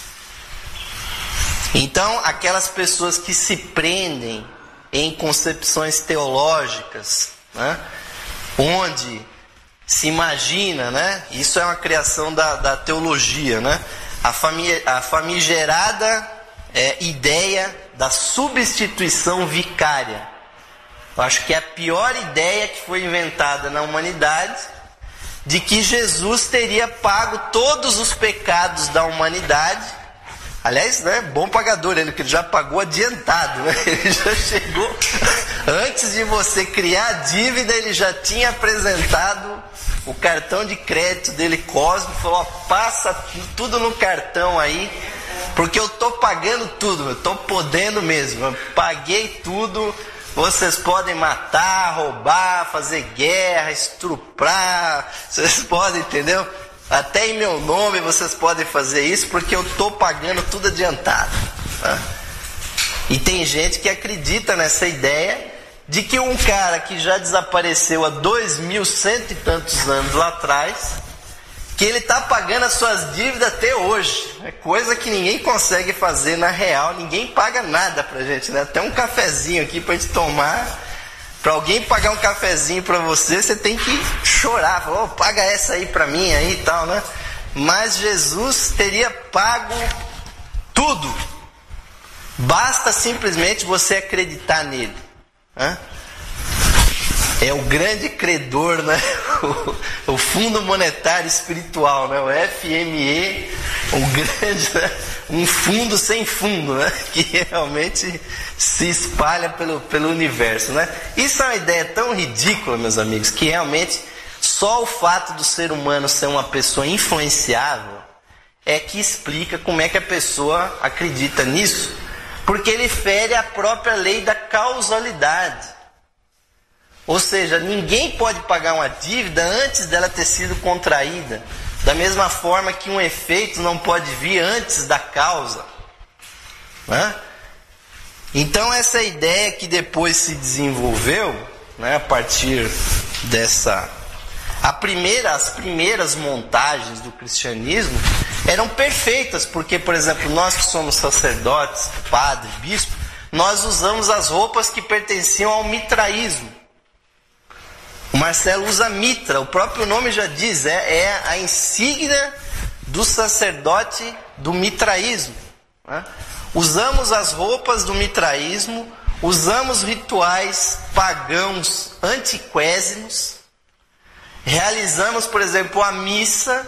Então, aquelas pessoas que se prendem em concepções teológicas, né, onde se imagina, né, isso é uma criação da, da teologia, né, a, fami, a famigerada é, ideia da substituição vicária. Eu acho que é a pior ideia que foi inventada na humanidade, de que Jesus teria pago todos os pecados da humanidade. Aliás, né, bom pagador, ele que já pagou adiantado, né? Ele já chegou, antes de você criar a dívida, ele já tinha apresentado o cartão de crédito dele cósmico, falou, ó, passa tudo no cartão aí, porque eu estou pagando tudo, eu estou podendo mesmo, eu paguei tudo. Vocês podem matar, roubar, fazer guerra, estuprar, vocês podem, entendeu? Até em meu nome vocês podem fazer isso, porque eu estou pagando tudo adiantado. Tá? E tem gente que acredita nessa ideia de que um cara que já desapareceu há dois mil cento e tantos anos lá atrás, que ele está pagando as suas dívidas até hoje. É coisa que ninguém consegue fazer na real, ninguém paga nada pra gente, né? Até um cafezinho aqui pra gente tomar. Pra alguém pagar um cafezinho pra você, você tem que chorar. Falar, oh, paga essa aí pra mim aí e tal, né? Mas Jesus teria pago tudo. Basta simplesmente você acreditar nele. Né? É o grande credor, né? O, o Fundo Monetário Espiritual, né? O F M E, um grande, né? Um fundo sem fundo, né? Que realmente se espalha pelo, pelo universo, né? Isso é uma ideia tão ridícula, meus amigos, que realmente só o fato do ser humano ser uma pessoa influenciável é que explica como é que a pessoa acredita nisso, porque ele fere a própria lei da causalidade. Ou seja, ninguém pode pagar uma dívida antes dela ter sido contraída. Da mesma forma que um efeito não pode vir antes da causa. Né? Então essa ideia que depois se desenvolveu, né, a partir dessa... A primeira, as primeiras montagens do cristianismo eram perfeitas, porque, por exemplo, nós que somos sacerdotes, padre, bispo, nós usamos as roupas que pertenciam ao mitraísmo. O Marcelo usa mitra, o próprio nome já diz, é, é a insígnia do sacerdote do mitraísmo. Né? Usamos as roupas do mitraísmo, usamos rituais pagãos antiquésimos, realizamos, por exemplo, a missa,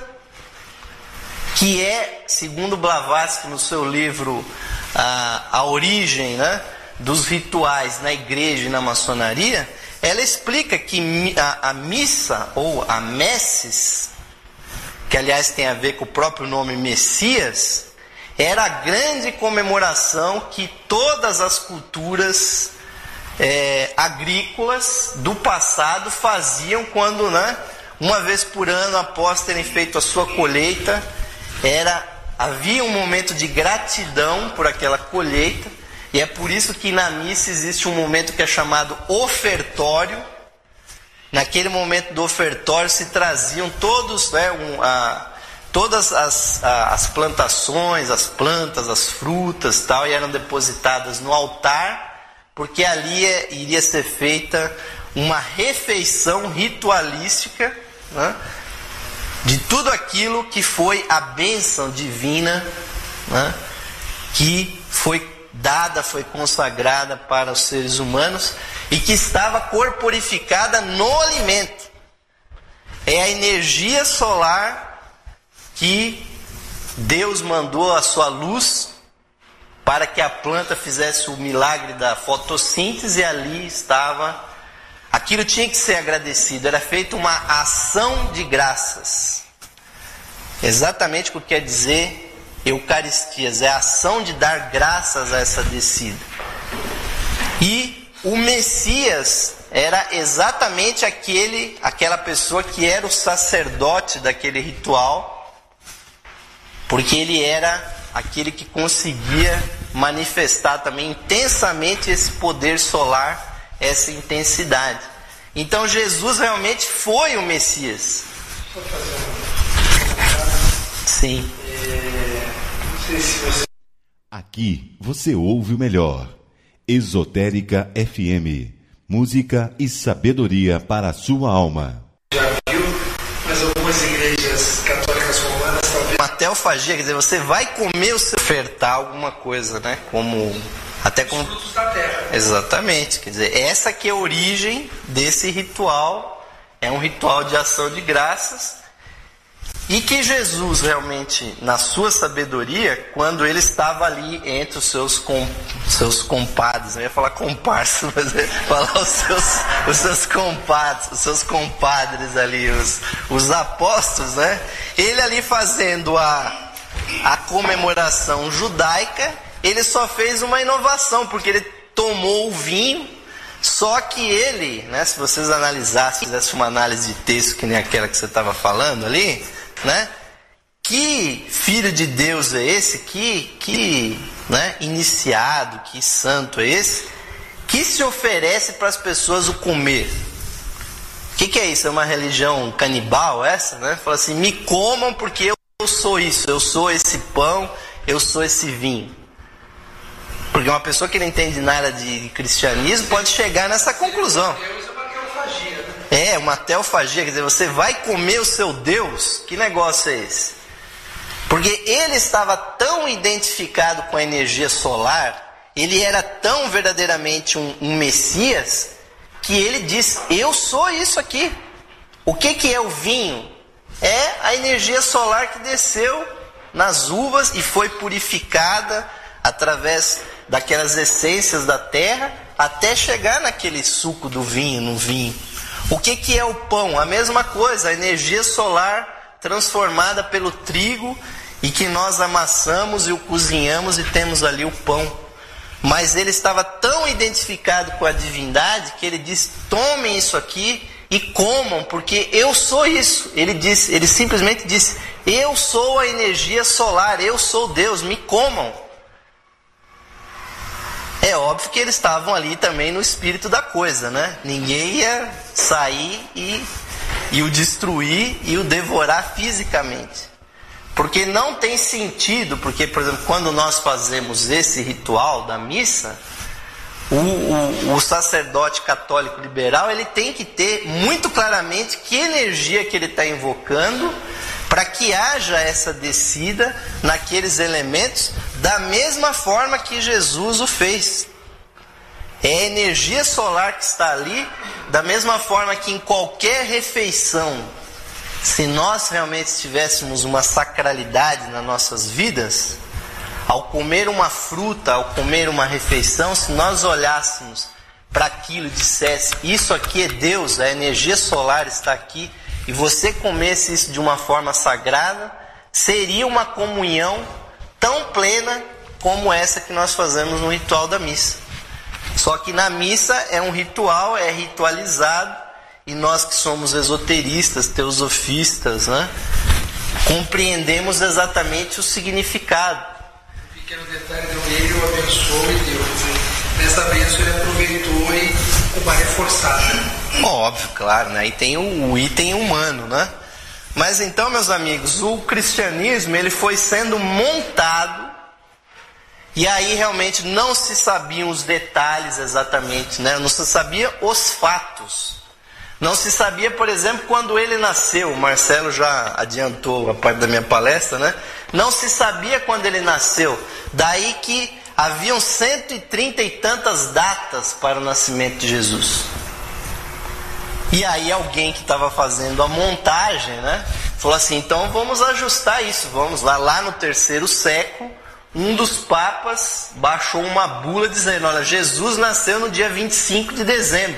que é, segundo Blavatsky no seu livro A, a Origem, né, dos Rituais na Igreja e na Maçonaria, ela explica que a, a missa, ou a messes, que aliás tem a ver com o próprio nome Messias, era a grande comemoração que todas as culturas é, agrícolas do passado faziam quando, né, uma vez por ano, após terem feito a sua colheita, era, havia um momento de gratidão por aquela colheita, e é por isso que na missa existe um momento que é chamado ofertório. Naquele momento do ofertório se traziam todos, né, um, a, todas as, a, as plantações, as plantas, as frutas tal, e eram depositadas no altar, porque ali é, iria ser feita uma refeição ritualística, né, de tudo aquilo que foi a bênção divina, né, que foi dada, foi consagrada para os seres humanos e que estava corporificada no alimento. É a energia solar que Deus mandou a sua luz para que a planta fizesse o milagre da fotossíntese, e ali estava. Aquilo tinha que ser agradecido, era feita uma ação de graças. Exatamente o que quer dizer Eucaristias, é a ação de dar graças a essa descida. E o Messias era exatamente aquele, aquela pessoa que era o sacerdote daquele ritual, porque ele era aquele que conseguia manifestar também intensamente esse poder solar, essa intensidade. Então Jesus realmente foi o Messias. Sim. Aqui você ouve o melhor. Esotérica F M. Música e sabedoria para a sua alma. Já viu, mas algumas igrejas católicas romanas talvez... Uma teofagia, quer dizer, você vai comer o seu... ofertar alguma coisa, né? Como... até como... os frutos da terra. Exatamente. Quer dizer, essa que é a origem desse ritual. É um ritual de ação de graças. E que Jesus realmente, na sua sabedoria, quando ele estava ali entre os seus, com, seus compadres, eu ia falar comparsa, mas eu ia falar os seus, os seus compadres, os seus compadres ali, os, os apóstolos, né? Ele ali fazendo a, a comemoração judaica, ele só fez uma inovação, porque ele tomou o vinho, só que ele, né, se vocês analisassem, fizessem uma análise de texto que nem aquela que você estava falando ali, né? Que filho de Deus é esse? Que, que né, iniciado, que santo é esse? Que se oferece para as pessoas o comer. O que, que é isso? É uma religião canibal essa? Né? Fala assim, me comam porque eu sou isso, eu sou esse pão, eu sou esse vinho. Porque uma pessoa que não entende nada de cristianismo pode chegar nessa conclusão. É, uma teofagia, quer dizer, você vai comer o seu Deus? Que negócio é esse? Porque ele estava tão identificado com a energia solar, ele era tão verdadeiramente um, um Messias, que ele diz, eu sou isso aqui. O que, que é o vinho? É a energia solar que desceu nas uvas e foi purificada através daquelas essências da terra, até chegar naquele suco do vinho, no vinho. O que, que é o pão? A mesma coisa, a energia solar transformada pelo trigo e que nós amassamos e o cozinhamos e temos ali o pão. Mas ele estava tão identificado com a divindade que ele disse, tomem isso aqui e comam, porque eu sou isso. Ele disse, ele simplesmente disse, eu sou a energia solar, eu sou Deus, me comam. É óbvio que eles estavam ali também no espírito da coisa, né? Ninguém ia sair e, e o destruir e o devorar fisicamente. Porque não tem sentido, porque, por exemplo, quando nós fazemos esse ritual da missa, o, o, o sacerdote católico liberal, ele tem que ter muito claramente que energia que ele está invocando para que haja essa descida naqueles elementos da mesma forma que Jesus o fez. É a energia solar que está ali, da mesma forma que em qualquer refeição, se nós realmente tivéssemos uma sacralidade nas nossas vidas, ao comer uma fruta, ao comer uma refeição, se nós olhássemos para aquilo e dissesse, isso aqui é Deus, a energia solar está aqui, e você comesse isso de uma forma sagrada, seria uma comunhão tão plena como essa que nós fazemos no ritual da missa. Só que na missa é um ritual, é ritualizado, e nós que somos esoteristas, teosofistas, né, compreendemos exatamente o significado. Um pequeno detalhe, deu ele, o abençoou e deu. Nessa bênção ele aproveitou e uma reforçada. Óbvio, claro, né? E tem o, o item humano, né? Mas então, meus amigos, o cristianismo ele foi sendo montado, e aí realmente não se sabiam os detalhes exatamente, né? Não se sabia os fatos. Não se sabia, por exemplo, quando ele nasceu. O Marcelo já adiantou a parte da minha palestra, né? Não se sabia quando ele nasceu. Daí que haviam cento e trinta e tantas datas para o nascimento de Jesus. E aí alguém que estava fazendo a montagem, né, falou assim, então vamos ajustar isso, vamos lá. Lá no terceiro século, um dos papas baixou uma bula dizendo, olha, Jesus nasceu no dia vinte e cinco de dezembro,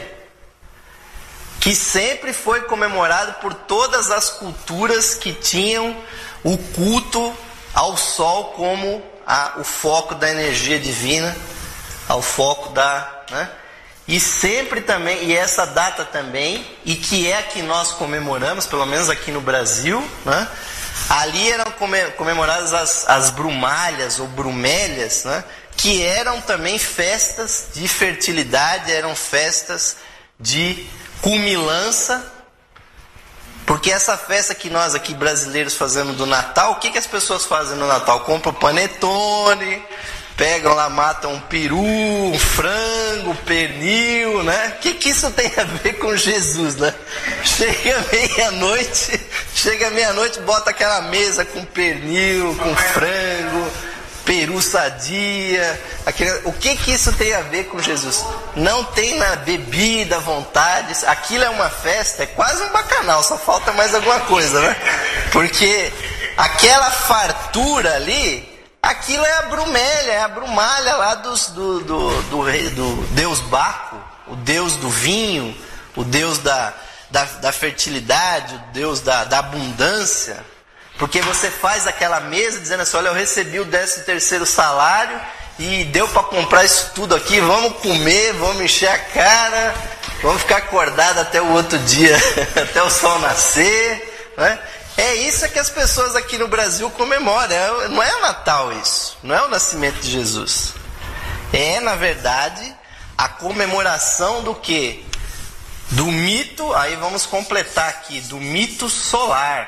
que sempre foi comemorado por todas as culturas que tinham o culto ao sol como a, o foco da energia divina, ao foco da... Né, e sempre também, e essa data também, e que é a que nós comemoramos, pelo menos aqui no Brasil, né? Ali eram comemoradas as, as brumalhas ou brumélias, né? Que eram também festas de fertilidade, eram festas de cumilança, porque essa festa que nós aqui brasileiros fazemos do Natal, o que, que as pessoas fazem no Natal? Compram panetone, pegam lá, matam um peru, um frango, pernil, né? O que, que isso tem a ver com Jesus, né? Chega meia-noite, chega meia-noite, bota aquela mesa com pernil, com frango, peru sadia. Aquele... O que, que isso tem a ver com Jesus? Não tem na bebida, vontade. Aquilo é uma festa, é quase um bacanal, só falta mais alguma coisa, né? Porque aquela fartura ali... Aquilo é a brumélia, é a brumalha lá dos, do, do, do, rei, do deus Baco, o deus do vinho, o deus da, da, da fertilidade, o deus da, da abundância. Porque você faz aquela mesa dizendo assim, olha, eu recebi o décimo terceiro salário e deu para comprar isso tudo aqui, vamos comer, vamos encher a cara, vamos ficar acordado até o outro dia, até o sol nascer, né? É isso que as pessoas aqui no Brasil comemoram. Não é o Natal isso. Não é o nascimento de Jesus. É, na verdade, a comemoração do quê? Do mito, aí vamos completar aqui, do mito solar.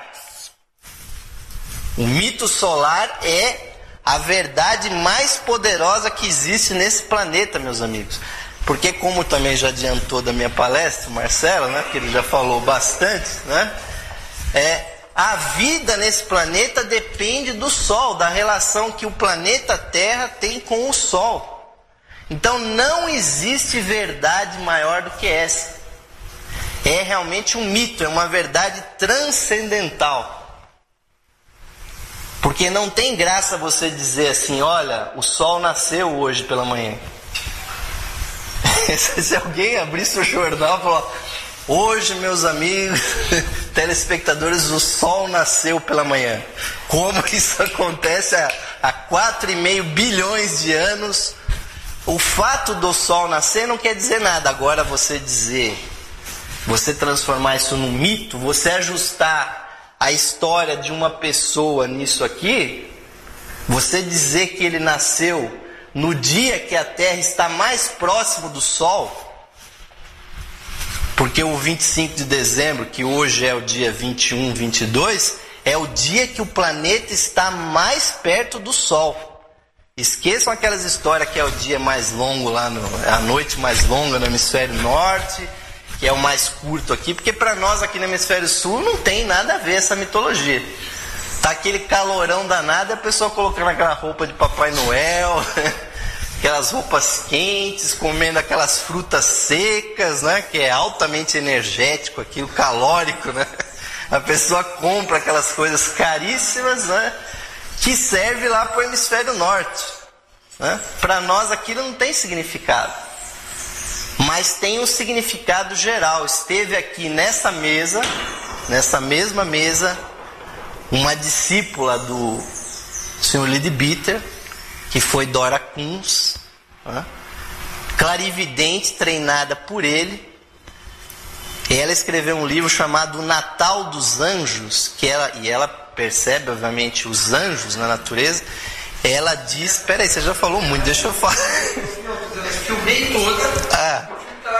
O mito solar é a verdade mais poderosa que existe nesse planeta, meus amigos. Porque como também já adiantou da minha palestra, o Marcelo, né, que ele já falou bastante, né, é... A vida nesse planeta depende do Sol, da relação que o planeta Terra tem com o Sol. Então não existe verdade maior do que essa. É realmente um mito, é uma verdade transcendental. Porque não tem graça você dizer assim, olha, o Sol nasceu hoje pela manhã. Se alguém abrisse o jornal e falar... Hoje, meus amigos, telespectadores, o sol nasceu pela manhã. Como isso acontece há, há quatro vírgula cinco bilhões de anos. O fato do sol nascer não quer dizer nada. Agora você dizer, você transformar isso num mito, você ajustar a história de uma pessoa nisso aqui, você dizer que ele nasceu no dia que a Terra está mais próximo do Sol, porque o vinte e cinco de dezembro, que hoje é o dia vinte e um, vinte e dois, é o dia que o planeta está mais perto do Sol. Esqueçam aquelas histórias que é o dia mais longo lá, no, a noite mais longa no hemisfério norte, que é o mais curto aqui, porque para nós aqui no hemisfério sul não tem nada a ver essa mitologia. Tá aquele calorão danado e a pessoa colocando aquela roupa de Papai Noel... Aquelas roupas quentes, comendo aquelas frutas secas, né? Que é altamente energético, aquilo calórico, né? A pessoa compra aquelas coisas caríssimas, né? Que serve lá para o hemisfério norte, né? Para nós aquilo não tem significado, mas tem um significado geral. Esteve aqui nessa mesa, nessa mesma mesa, uma discípula do o senhor Leadbeater, que foi Dora Kunz, né? Clarividente treinada por ele. Ela escreveu um livro chamado O Natal dos Anjos, que ela, e ela percebe, obviamente, os anjos na natureza. Ela diz... Espera aí, você já falou muito, deixa eu falar. Filmei toda. Ah,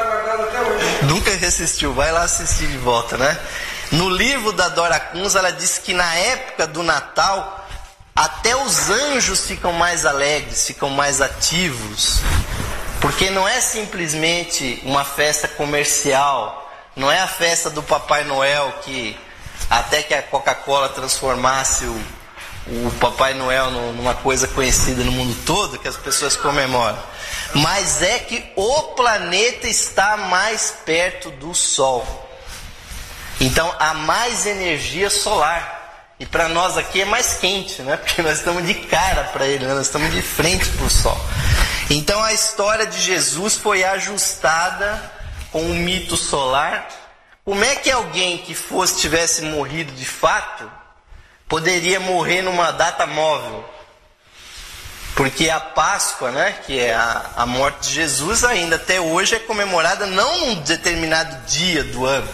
nunca assistiu, vai lá assistir de volta, né? No livro da Dora Kunz, ela diz que na época do Natal, até os anjos ficam mais alegres, ficam mais ativos. Porque não é simplesmente uma festa comercial, não é a festa do Papai Noel, que até que a Coca-Cola transformasse o, o Papai Noel numa coisa conhecida no mundo todo, que as pessoas comemoram. Mas é que o planeta está mais perto do Sol. Então há mais energia solar. E para nós aqui é mais quente, né? Porque nós estamos de cara para ele, né? Nós estamos de frente para o Sol. Então a história de Jesus foi ajustada com o mito solar. Como é que alguém que fosse tivesse morrido de fato poderia morrer numa data móvel? Porque a Páscoa, né, que é a, a morte de Jesus, ainda até hoje é comemorada não num determinado dia do ano,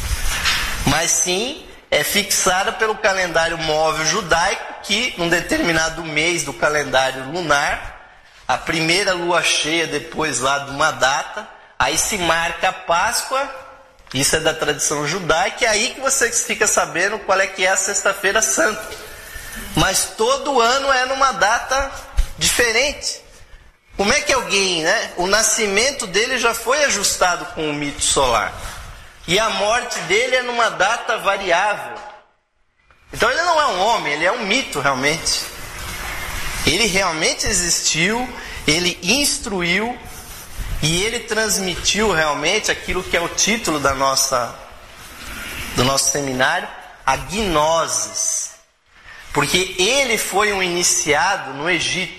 mas sim é fixada pelo calendário móvel judaico, que num determinado mês do calendário lunar, a primeira lua cheia depois lá de uma data, aí se marca a Páscoa. Isso é da tradição judaica, e é aí que você fica sabendo qual é que é a Sexta-feira Santa. Mas todo ano é numa data diferente. Como é que alguém, né? O nascimento dele já foi ajustado com o mito solar. E a morte dele é numa data variável. Então ele não é um homem, ele é um mito realmente. Ele realmente existiu, ele instruiu e ele transmitiu realmente aquilo que é o título da nossa, do nosso seminário, a gnosis. Porque ele foi um iniciado no Egito.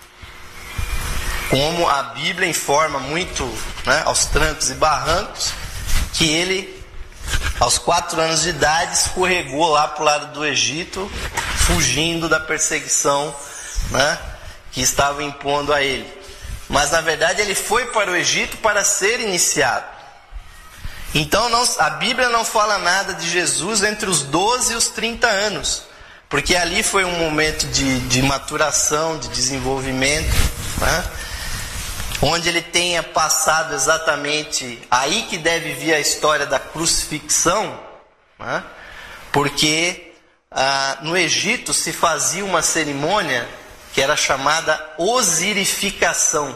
Como a Bíblia informa muito, né, aos trancos e barrancos, que ele, aos quatro anos de idade, escorregou lá para o lado do Egito, fugindo da perseguição, né, que estava impondo a ele. Mas na verdade ele foi para o Egito para ser iniciado. Então não, a Bíblia não fala nada de Jesus entre os doze e os trinta anos, porque ali foi um momento de, de maturação, de desenvolvimento, né, onde ele tenha passado exatamente, aí que deve vir a história da crucifixão, né, porque ah, no Egito se fazia uma cerimônia que era chamada osirificação,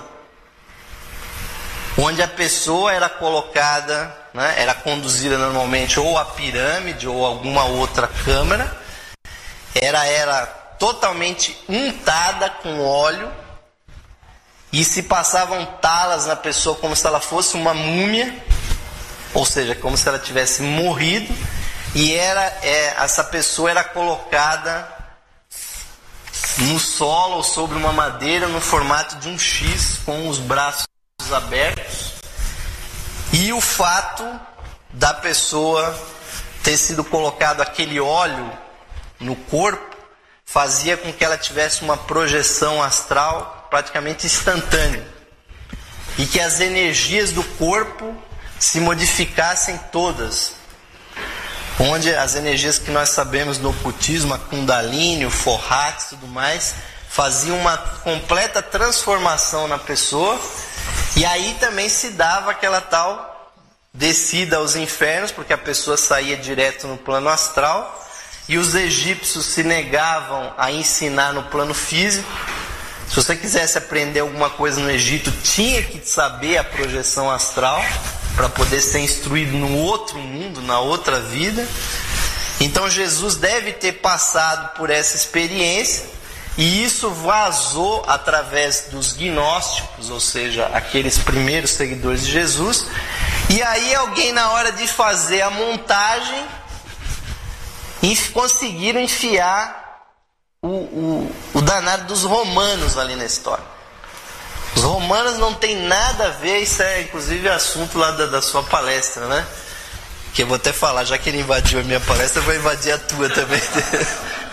onde a pessoa era colocada, né, era conduzida normalmente ou à pirâmide ou alguma outra câmara, era, era totalmente untada com óleo, e se passavam talas na pessoa como se ela fosse uma múmia, ou seja, como se ela tivesse morrido, e era, é, essa pessoa era colocada no solo ou sobre uma madeira no formato de um X, com os braços abertos, e o fato da pessoa ter sido colocado aquele óleo no corpo fazia com que ela tivesse uma projeção astral praticamente instantânea, e que as energias do corpo se modificassem todas, onde as energias que nós sabemos no ocultismo, a Kundalini, o Forrat e tudo mais, faziam uma completa transformação na pessoa, e aí também se dava aquela tal descida aos infernos, porque a pessoa saía direto no plano astral, e os egípcios se negavam a ensinar no plano físico. Se você quisesse aprender alguma coisa no Egito, tinha que saber a projeção astral para poder ser instruído no outro mundo, na outra vida. Então Jesus deve ter passado por essa experiência, e isso vazou através dos gnósticos, ou seja, aqueles primeiros seguidores de Jesus. E aí alguém, na hora de fazer a montagem, conseguiram enfiar O, o, o danado dos romanos ali na história. Os romanos não tem nada a ver, isso é inclusive assunto lá da, da sua palestra, né? Que eu vou até falar, já que ele invadiu a minha palestra, eu vou invadir a tua também.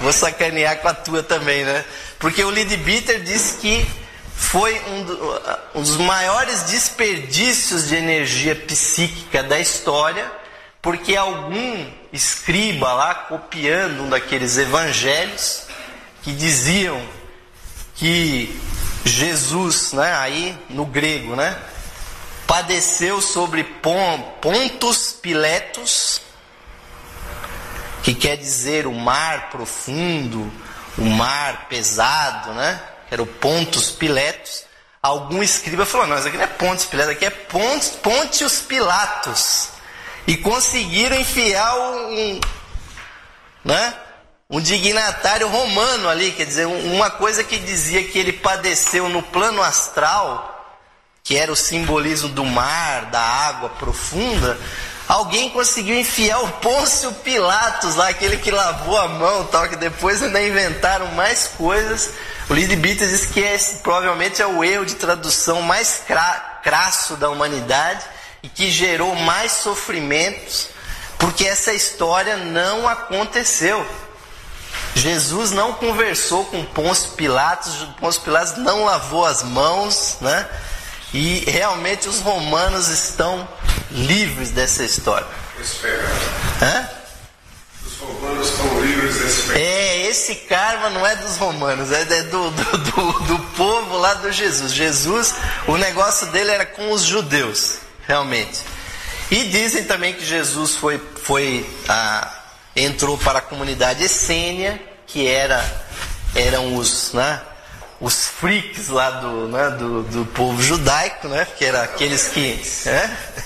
Vou sacanear com a tua também, né? Porque o Leadbeater disse que foi um, do, um dos maiores desperdícios de energia psíquica da história, porque algum escriba lá, copiando um daqueles evangelhos, que diziam que Jesus, né, aí no grego, né, padeceu sobre Pontos Piletos, que quer dizer o mar profundo, o mar pesado, né? Era o Pontos Piletos. Algum escriba falou: não, isso aqui não é Pontos Piletos, aqui é Pontos, Pontius Pilatos. E conseguiram enfiar um, né, um dignatário romano ali, quer dizer, uma coisa que dizia que ele padeceu no plano astral, que era o simbolismo do mar, da água profunda. Alguém conseguiu enfiar o Pôncio Pilatos lá, aquele que lavou a mão, tal, que depois ainda inventaram mais coisas. O Leadbeater diz que esse provavelmente é o erro de tradução mais crasso da humanidade e que gerou mais sofrimentos, porque essa história não aconteceu. Jesus não conversou com Pôncio Pilatos, Pôncio Pilatos não lavou as mãos, né? E realmente os romanos estão livres dessa história. Hã? Os romanos estão livres desse pecado. É, esse karma não é dos romanos, é do, do, do, do povo lá do Jesus. Jesus, o negócio dele era com os judeus, realmente. E dizem também que Jesus foi, foi ah, entrou para a comunidade essênia, que era, eram os... Né, os freaks lá do, né, do, do povo judaico, né? Que eram aqueles que... É?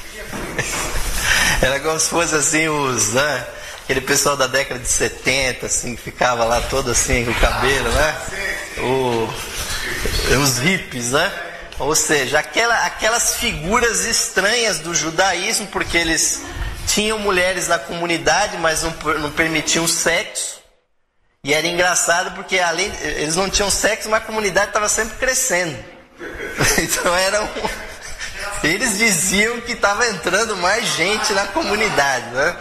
Era como se fosse assim os... Né, aquele pessoal da década de setenta, assim, que ficava lá todo assim, com o cabelo, né? O, os hippies, né? Ou seja, aquela, aquelas figuras estranhas do judaísmo, porque eles tinham mulheres na comunidade, mas não, não permitiam sexo. E era engraçado porque além, eles não tinham sexo, mas a comunidade estava sempre crescendo. Então era um, eles diziam que estava entrando mais gente na comunidade, né?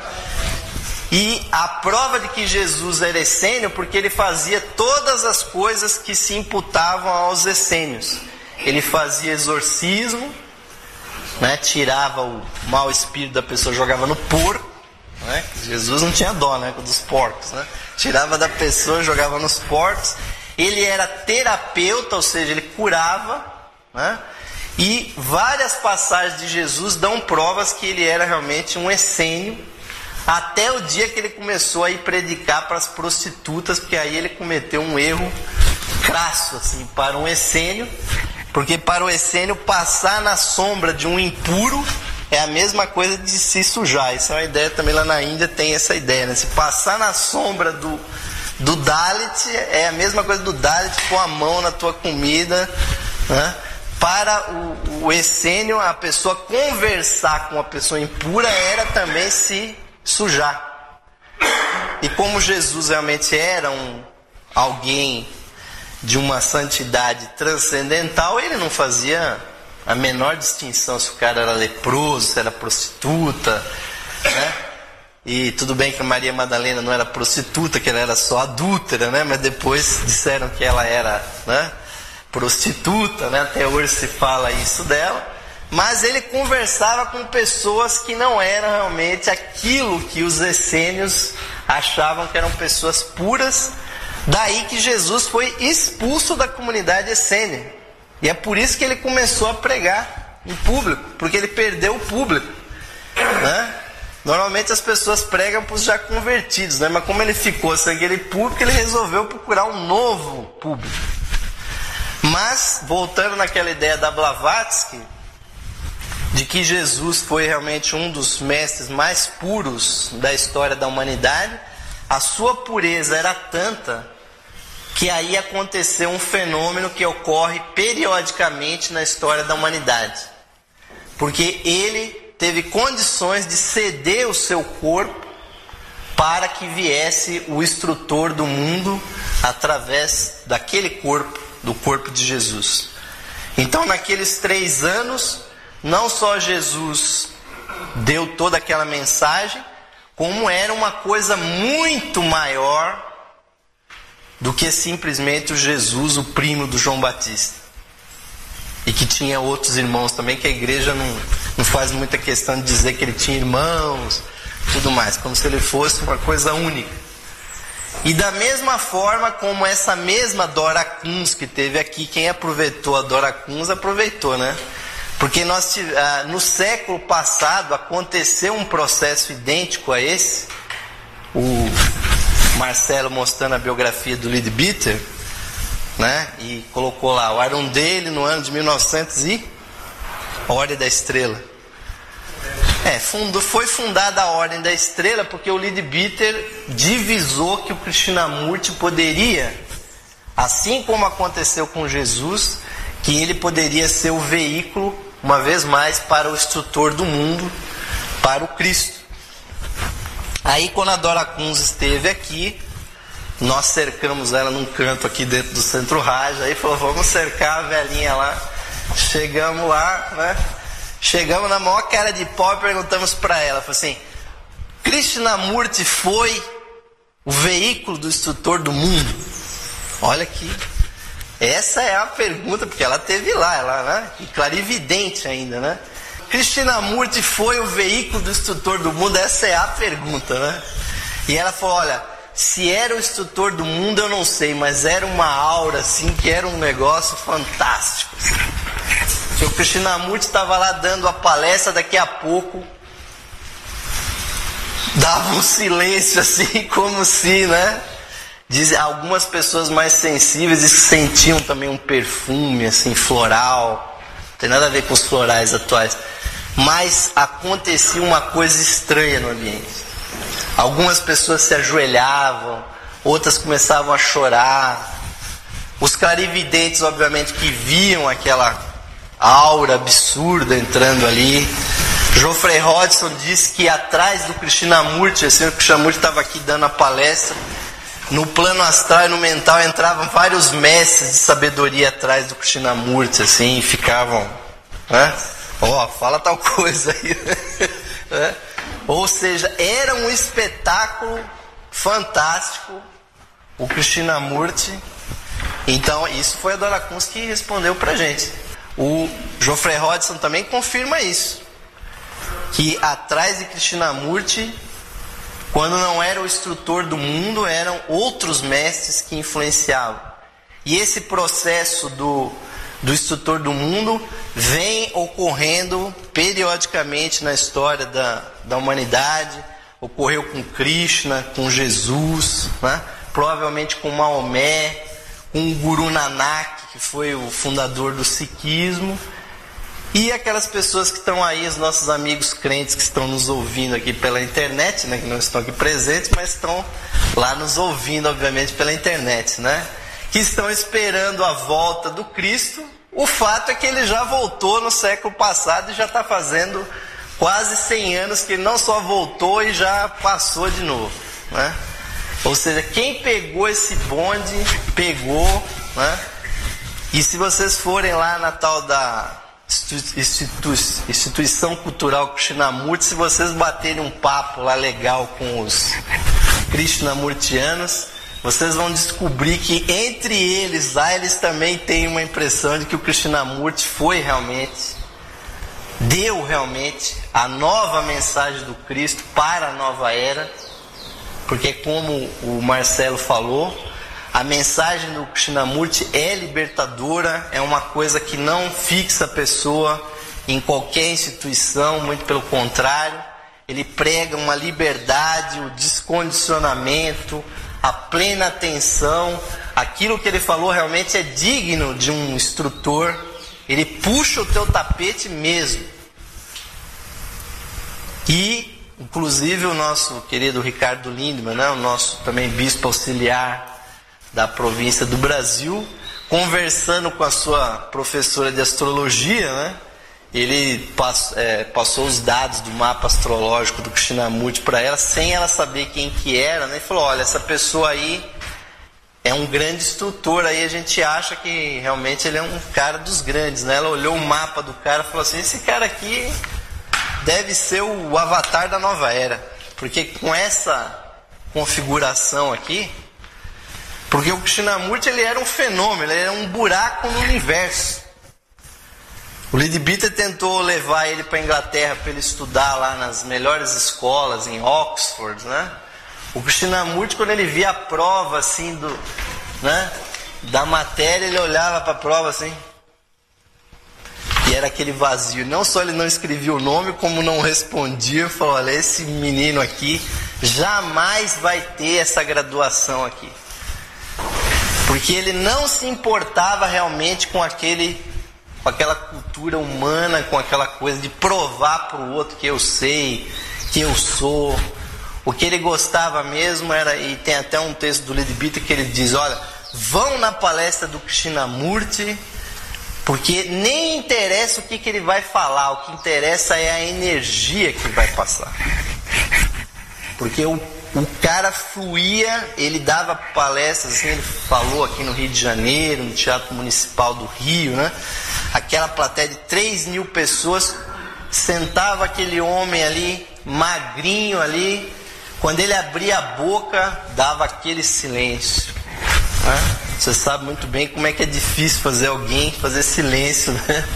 E a prova de que Jesus era essênio, porque ele fazia todas as coisas que se imputavam aos essênios. Ele fazia exorcismo, né? Tirava o mau espírito da pessoa, jogava no porco, né? Jesus não tinha dó, né, dos porcos, né? Tirava da pessoa, jogava nos porcos. Ele era terapeuta, ou seja, ele curava, né? E várias passagens de Jesus dão provas que ele era realmente um essênio, até o dia que ele começou a ir predicar para as prostitutas, porque aí ele cometeu um erro crasso, assim, para um essênio, porque para o essênio passar na sombra de um impuro é a mesma coisa de se sujar. Isso é uma ideia também, lá na Índia tem essa ideia, né? Se passar na sombra do, do Dalit, é a mesma coisa do Dalit pôr a mão na tua comida, né? Para o, o essênio, a pessoa conversar com uma pessoa impura era também se sujar. E como Jesus realmente era um, alguém de uma santidade transcendental, ele não fazia a menor distinção se o cara era leproso, se era prostituta, né? E tudo bem que a Maria Madalena não era prostituta, que ela era só adúltera, né? Mas depois disseram que ela era, né, prostituta, né? Até hoje se fala isso dela. Mas ele conversava com pessoas que não eram realmente aquilo que os essênios achavam que eram pessoas puras. Daí que Jesus foi expulso da comunidade essênia. E é por isso que ele começou a pregar em público, porque ele perdeu o público, né? Normalmente as pessoas pregam para os já convertidos, né? Mas como ele ficou sem aquele público, ele resolveu procurar um novo público. Mas, voltando naquela ideia da Blavatsky, de que Jesus foi realmente um dos mestres mais puros da história da humanidade, a sua pureza era tanta que aí aconteceu um fenômeno que ocorre periodicamente na história da humanidade. Porque ele teve condições de ceder o seu corpo para que viesse o instrutor do mundo através daquele corpo, do corpo de Jesus. Então, naqueles três anos, não só Jesus deu toda aquela mensagem, como era uma coisa muito maior do que simplesmente o Jesus, o primo do João Batista. E que tinha outros irmãos também, que a igreja não, não faz muita questão de dizer que ele tinha irmãos, tudo mais, como se ele fosse uma coisa única. E da mesma forma como essa mesma Dora Kunz que teve aqui, quem aproveitou a Dora Kunz, aproveitou, né? Porque nós, no século passado aconteceu um processo idêntico a esse. O Marcelo mostrando a biografia do Leadbeater, né? E colocou lá o Arundel no ano de mil e novecentos e a Ordem da Estrela. É, fundou, foi fundada a Ordem da Estrela porque o Leadbeater divisou que o Krishnamurti poderia, assim como aconteceu com Jesus, que ele poderia ser o veículo, uma vez mais, para o instrutor do mundo, para o Cristo. Aí quando a Dora Kunz esteve aqui, nós cercamos ela num canto aqui dentro do Centro Raja, aí falou, vamos cercar a velhinha lá. Chegamos lá, né? Chegamos na maior cara de pau e perguntamos para ela, falou assim, Krishnamurti foi o veículo do instrutor do mundo? Olha aqui, essa é a pergunta, porque ela teve lá, ela, né? E clarividente ainda, né? Krishnamurti foi o veículo do instrutor do mundo? Essa é a pergunta, né? E ela falou, olha, se era o instrutor do mundo eu não sei, mas era uma aura assim, que era um negócio fantástico. Que o Krishnamurti estava lá dando a palestra, daqui a pouco dava um silêncio assim, como se, né? Diz, algumas pessoas mais sensíveis sentiam também um perfume assim, floral. Não tem nada a ver com os florais atuais. Mas acontecia uma coisa estranha no ambiente. Algumas pessoas se ajoelhavam, outras começavam a chorar. Os clarividentes, obviamente, que viam aquela aura absurda entrando ali. Geoffrey Hodgson disse que atrás do Krishnamurti, assim, o Krishnamurti estava aqui dando a palestra, no plano astral e no mental entravam vários mestres de sabedoria atrás do Krishnamurti, assim, e ficavam, né? Ó, oh, fala tal coisa aí. né? Ou seja, era um espetáculo fantástico, o Krishnamurti. Então, isso foi a Dora Kunz que respondeu pra gente. O Geoffrey Hodgson também confirma isso, que atrás de Krishnamurti, quando não era o instrutor do mundo, eram outros mestres que influenciavam. E esse processo do, do instrutor do mundo vem ocorrendo periodicamente na história da, da humanidade. Ocorreu com Krishna, com Jesus, né? Provavelmente com Maomé, com o Guru Nanak, que foi o fundador do Sikhismo. E aquelas pessoas que estão aí, os nossos amigos crentes que estão nos ouvindo aqui pela internet, né, que não estão aqui presentes, mas estão lá nos ouvindo, obviamente, pela internet, né, que estão esperando a volta do Cristo. O fato é que ele já voltou no século passado e já está fazendo quase cem anos que ele não só voltou e já passou de novo, né? Ou seja, quem pegou esse bonde, pegou, né? E se vocês forem lá na tal da Institu- Instituição Cultural Krishnamurti, se vocês baterem um papo lá legal com os Krishnamurtianos, vocês vão descobrir que entre eles lá, eles também têm uma impressão de que o Krishnamurti foi realmente, deu realmente a nova mensagem do Cristo para a nova era, porque como o Marcelo falou, a mensagem do Krishnamurti é libertadora, é uma coisa que não fixa a pessoa em qualquer instituição, muito pelo contrário, ele prega uma liberdade, o descondicionamento, a plena atenção, aquilo que ele falou realmente é digno de um instrutor, ele puxa o teu tapete mesmo. E, inclusive, o nosso querido Ricardo Lindman, né, o nosso também bispo auxiliar da província do Brasil, conversando com a sua professora de astrologia, né, ele passou, é, passou os dados do mapa astrológico do Krishnamurti para ela, sem ela saber quem que era, né, e falou, olha, essa pessoa aí é um grande instrutor, aí a gente acha que realmente ele é um cara dos grandes, né? Ela olhou o mapa do cara e falou assim, esse cara aqui deve ser o avatar da nova era, porque com essa configuração aqui, Porque o Krishnamurti, ele era um fenômeno, ele era um buraco no universo. O Leadbeater tentou levar ele para a Inglaterra para ele estudar lá nas melhores escolas, em Oxford, né? O Krishnamurti, quando ele via a prova assim do, né, da matéria, ele olhava para a prova assim, e era aquele vazio. Não só ele não escrevia o nome, como não respondia. Falou: olha, esse menino aqui jamais vai ter essa graduação aqui. Porque ele não se importava realmente com aquele, com aquela cultura humana, com aquela coisa de provar para o outro que eu sei, que eu sou. O que ele gostava mesmo era, e tem até um texto do Leadbeater que ele diz: olha, vão na palestra do Krishnamurti, porque nem interessa o que, que ele vai falar, o que interessa é a energia que vai passar. Porque o, o cara fluía, ele dava palestras, assim, ele falou aqui no Rio de Janeiro, no Teatro Municipal do Rio, né? Aquela plateia de três mil pessoas, sentava aquele homem ali, magrinho ali, quando ele abria a boca, dava aquele silêncio, né? Você sabe muito bem como é que é difícil fazer alguém fazer silêncio, né?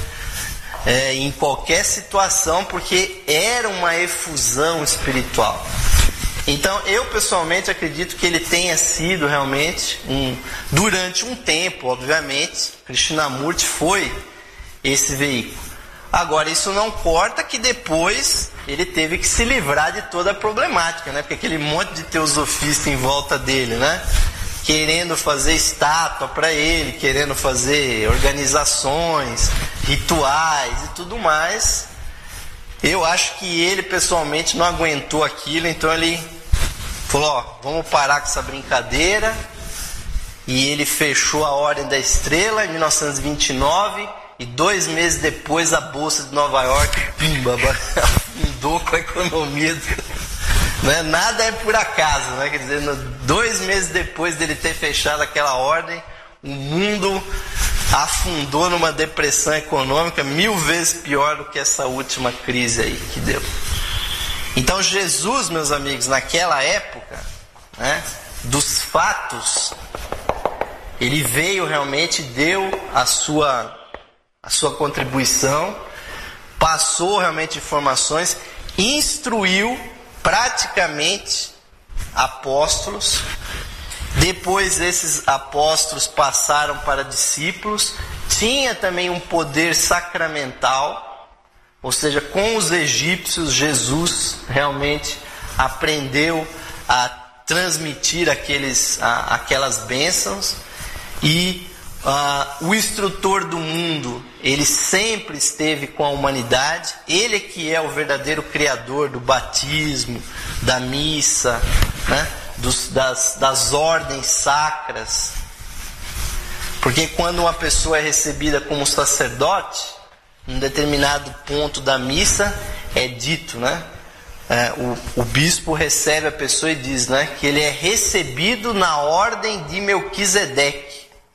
É, em qualquer situação, porque era uma efusão espiritual. Então, eu pessoalmente acredito que ele tenha sido realmente, um, durante um tempo, obviamente, Krishnamurti foi esse veículo. Agora, isso não corta que depois ele teve que se livrar de toda a problemática, né? Porque aquele monte de teosofista em volta dele, né? Querendo fazer estátua para ele, querendo fazer organizações, rituais e tudo mais. Eu acho que ele pessoalmente não aguentou aquilo, então ele falou: ó, vamos parar com essa brincadeira. E ele fechou a Ordem da Estrela em mil novecentos e vinte e nove, e dois meses depois a Bolsa de Nova York, pimba, afundou com a economia do... Né? Nada é por acaso, né? Quer dizer, dois meses depois dele ter fechado aquela ordem, o mundo afundou numa depressão econômica mil vezes pior do que essa última crise aí que deu. Então Jesus, meus amigos, naquela época, né, dos fatos, ele veio realmente, deu a sua, a sua contribuição, passou realmente informações, instruiu praticamente apóstolos. Depois esses apóstolos passaram para discípulos. Tinha também um poder sacramental, ou seja, com os egípcios Jesus realmente aprendeu a transmitir aqueles, a, aquelas bênçãos. E uh, o instrutor do mundo, ele sempre esteve com a humanidade. Ele é que é o verdadeiro criador do batismo, da missa, né? Dos, das, das ordens sacras. Porque quando uma pessoa é recebida como sacerdote, em um determinado ponto da missa é dito, né? É, o, o bispo recebe a pessoa e diz, né, que ele é recebido na ordem de Melquisedeque.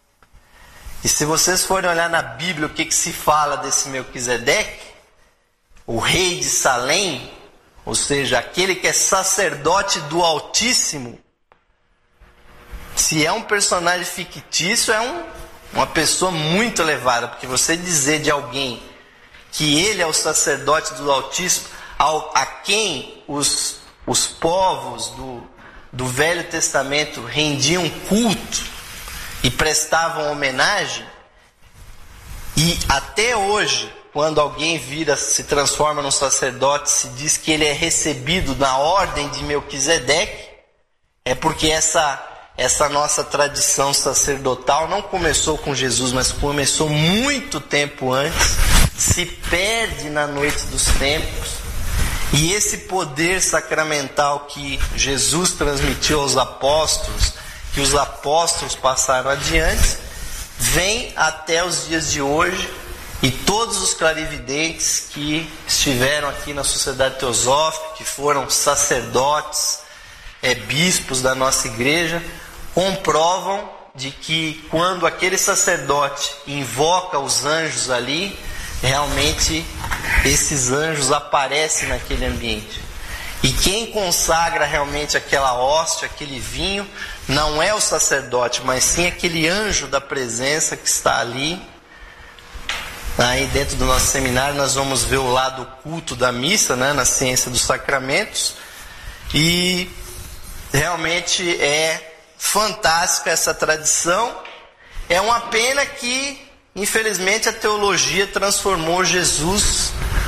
E se vocês forem olhar na Bíblia o que, que se fala desse Melquisedeque, o rei de Salém, ou seja, aquele que é sacerdote do Altíssimo, se é um personagem fictício, é um, uma pessoa muito elevada, porque você dizer de alguém que ele é o sacerdote do Altíssimo, ao, a quem os, os povos do, do Velho Testamento rendiam culto e prestavam homenagem, e até hoje, quando alguém vira, se transforma num sacerdote, se diz que ele é recebido na ordem de Melquisedeque, é porque essa, essa nossa tradição sacerdotal não começou com Jesus, mas começou muito tempo antes, se perde na noite dos tempos, e esse poder sacramental que Jesus transmitiu aos apóstolos, que os apóstolos passaram adiante, vem até os dias de hoje. E todos os clarividentes que estiveram aqui na Sociedade Teosófica, que foram sacerdotes, é, bispos da nossa igreja, comprovam de que quando aquele sacerdote invoca os anjos ali, realmente esses anjos aparecem naquele ambiente. E quem consagra realmente aquela hóstia, aquele vinho, não é o sacerdote, mas sim aquele anjo da presença que está ali. Aí dentro do nosso seminário nós vamos ver o lado oculto da missa, né, na ciência dos sacramentos. E realmente é fantástica essa tradição. É uma pena que, infelizmente, a teologia transformou Jesus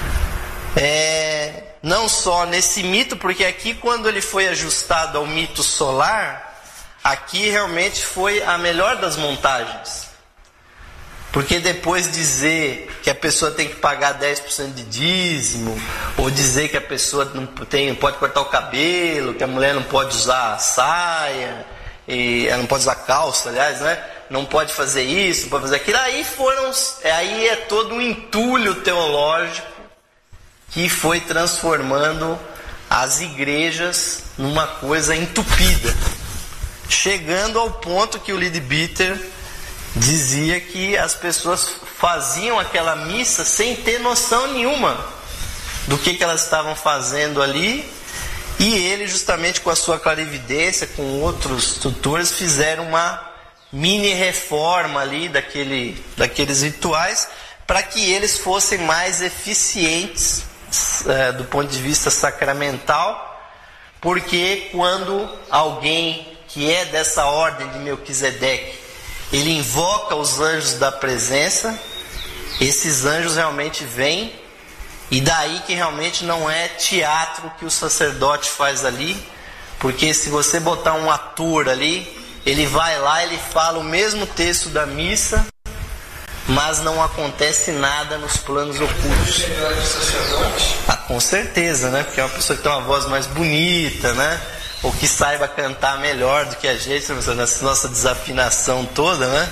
é, não só nesse mito, porque aqui quando ele foi ajustado ao mito solar, aqui realmente foi a melhor das montagens. Porque depois dizer que a pessoa tem que pagar dez por cento de dízimo, ou dizer que a pessoa não tem, pode cortar o cabelo, que a mulher não pode usar saia, e ela não pode usar calça, aliás, né? Não pode fazer isso, não pode fazer aquilo. Aí foram, aí é todo um entulho teológico que foi transformando as igrejas numa coisa entupida, chegando ao ponto que o Leadbeater dizia que as pessoas faziam aquela missa sem ter noção nenhuma do que, que elas estavam fazendo ali, e ele, justamente com a sua clarividência, com outros tutores, fizeram uma mini reforma ali daquele, daqueles rituais, para que eles fossem mais eficientes é, do ponto de vista sacramental, porque quando alguém que é dessa ordem de Melquisedeque, ele invoca os anjos da presença, esses anjos realmente vêm, e daí que realmente não é teatro que o sacerdote faz ali, porque se você botar um ator ali, ele vai lá, ele fala o mesmo texto da missa, mas não acontece nada nos planos ocultos. Ah, com certeza, né? Porque é uma pessoa que tem uma voz mais bonita, né? Ou que saiba cantar melhor do que a gente, nessa nossa desafinação toda, né?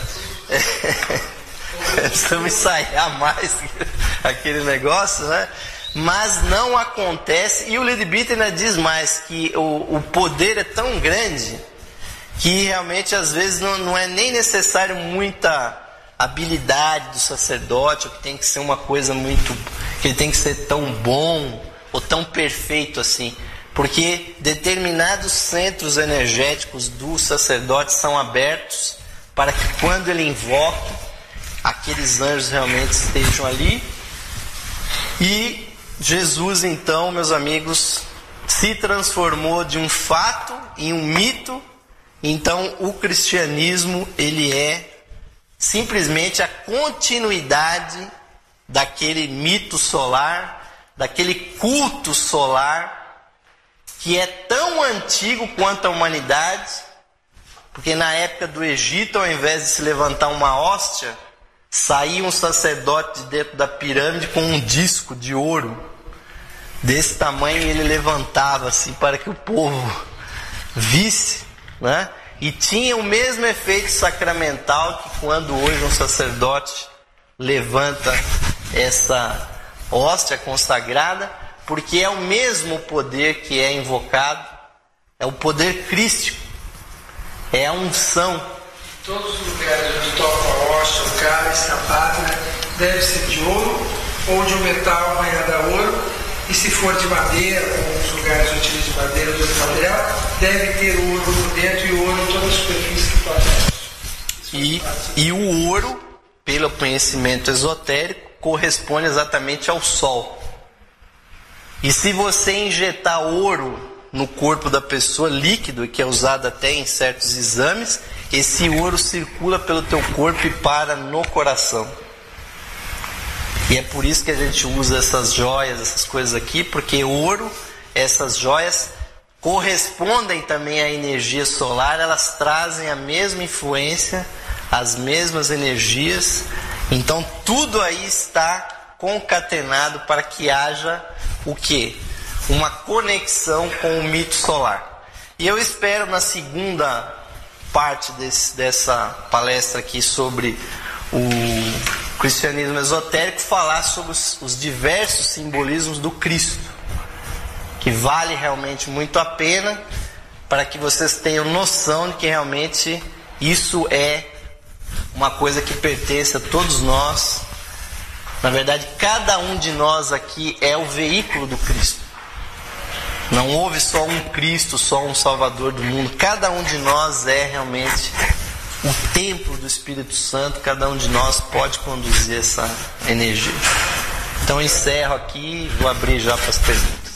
É, precisamos ensaiar mais aquele negócio, né? Mas não acontece, e o Leadbeater ainda diz mais, que o, o poder é tão grande que realmente às vezes não, não é nem necessário muita habilidade do sacerdote, ou que tem que ser uma coisa muito, que ele tem que ser tão bom ou tão perfeito assim, porque determinados centros energéticos do sacerdote são abertos para que quando ele invoque, aqueles anjos realmente estejam ali. E Jesus, então, meus amigos, se transformou de um fato em um mito. Então o cristianismo, ele é simplesmente a continuidade daquele mito solar, daquele culto solar, que é tão antigo quanto a humanidade, porque na época do Egito, ao invés de se levantar uma hóstia, saía um sacerdote de dentro da pirâmide com um disco de ouro desse tamanho, e ele levantava assim para que o povo visse, né? E tinha o mesmo efeito sacramental que quando hoje um sacerdote levanta essa hóstia consagrada, porque é o mesmo poder que é invocado, é o poder crístico, é a unção. Todos os lugares onde toca a hóstia, o cálice, a pátria, deve ser de ouro ou de um metal banhado a ouro. E se for de madeira, como os lugares utilizam de madeira ou de outro material, deve ter ouro por dentro e ouro em toda a superfície que pode. E, e o ouro, pelo conhecimento esotérico, corresponde exatamente ao Sol. E se você injetar ouro no corpo da pessoa, líquido, que é usado até em certos exames, esse ouro circula pelo teu corpo e para no coração. E é por isso que a gente usa essas joias, essas coisas aqui, porque ouro, essas joias correspondem também à energia solar, elas trazem a mesma influência, as mesmas energias. Então tudo aí está concatenado para que haja o quê? Uma conexão com o mito solar. E eu espero na segunda parte desse, dessa palestra aqui sobre o cristianismo esotérico, falar sobre os, os diversos simbolismos do Cristo, que vale realmente muito a pena, para que vocês tenham noção de que realmente isso é uma coisa que pertence a todos nós. Na verdade, cada um de nós aqui é o veículo do Cristo. Não houve só um Cristo, só um Salvador do mundo. Cada um de nós é realmente o templo do Espírito Santo. Cada um de nós pode conduzir essa energia. Então eu encerro aqui e vou abrir já para as perguntas.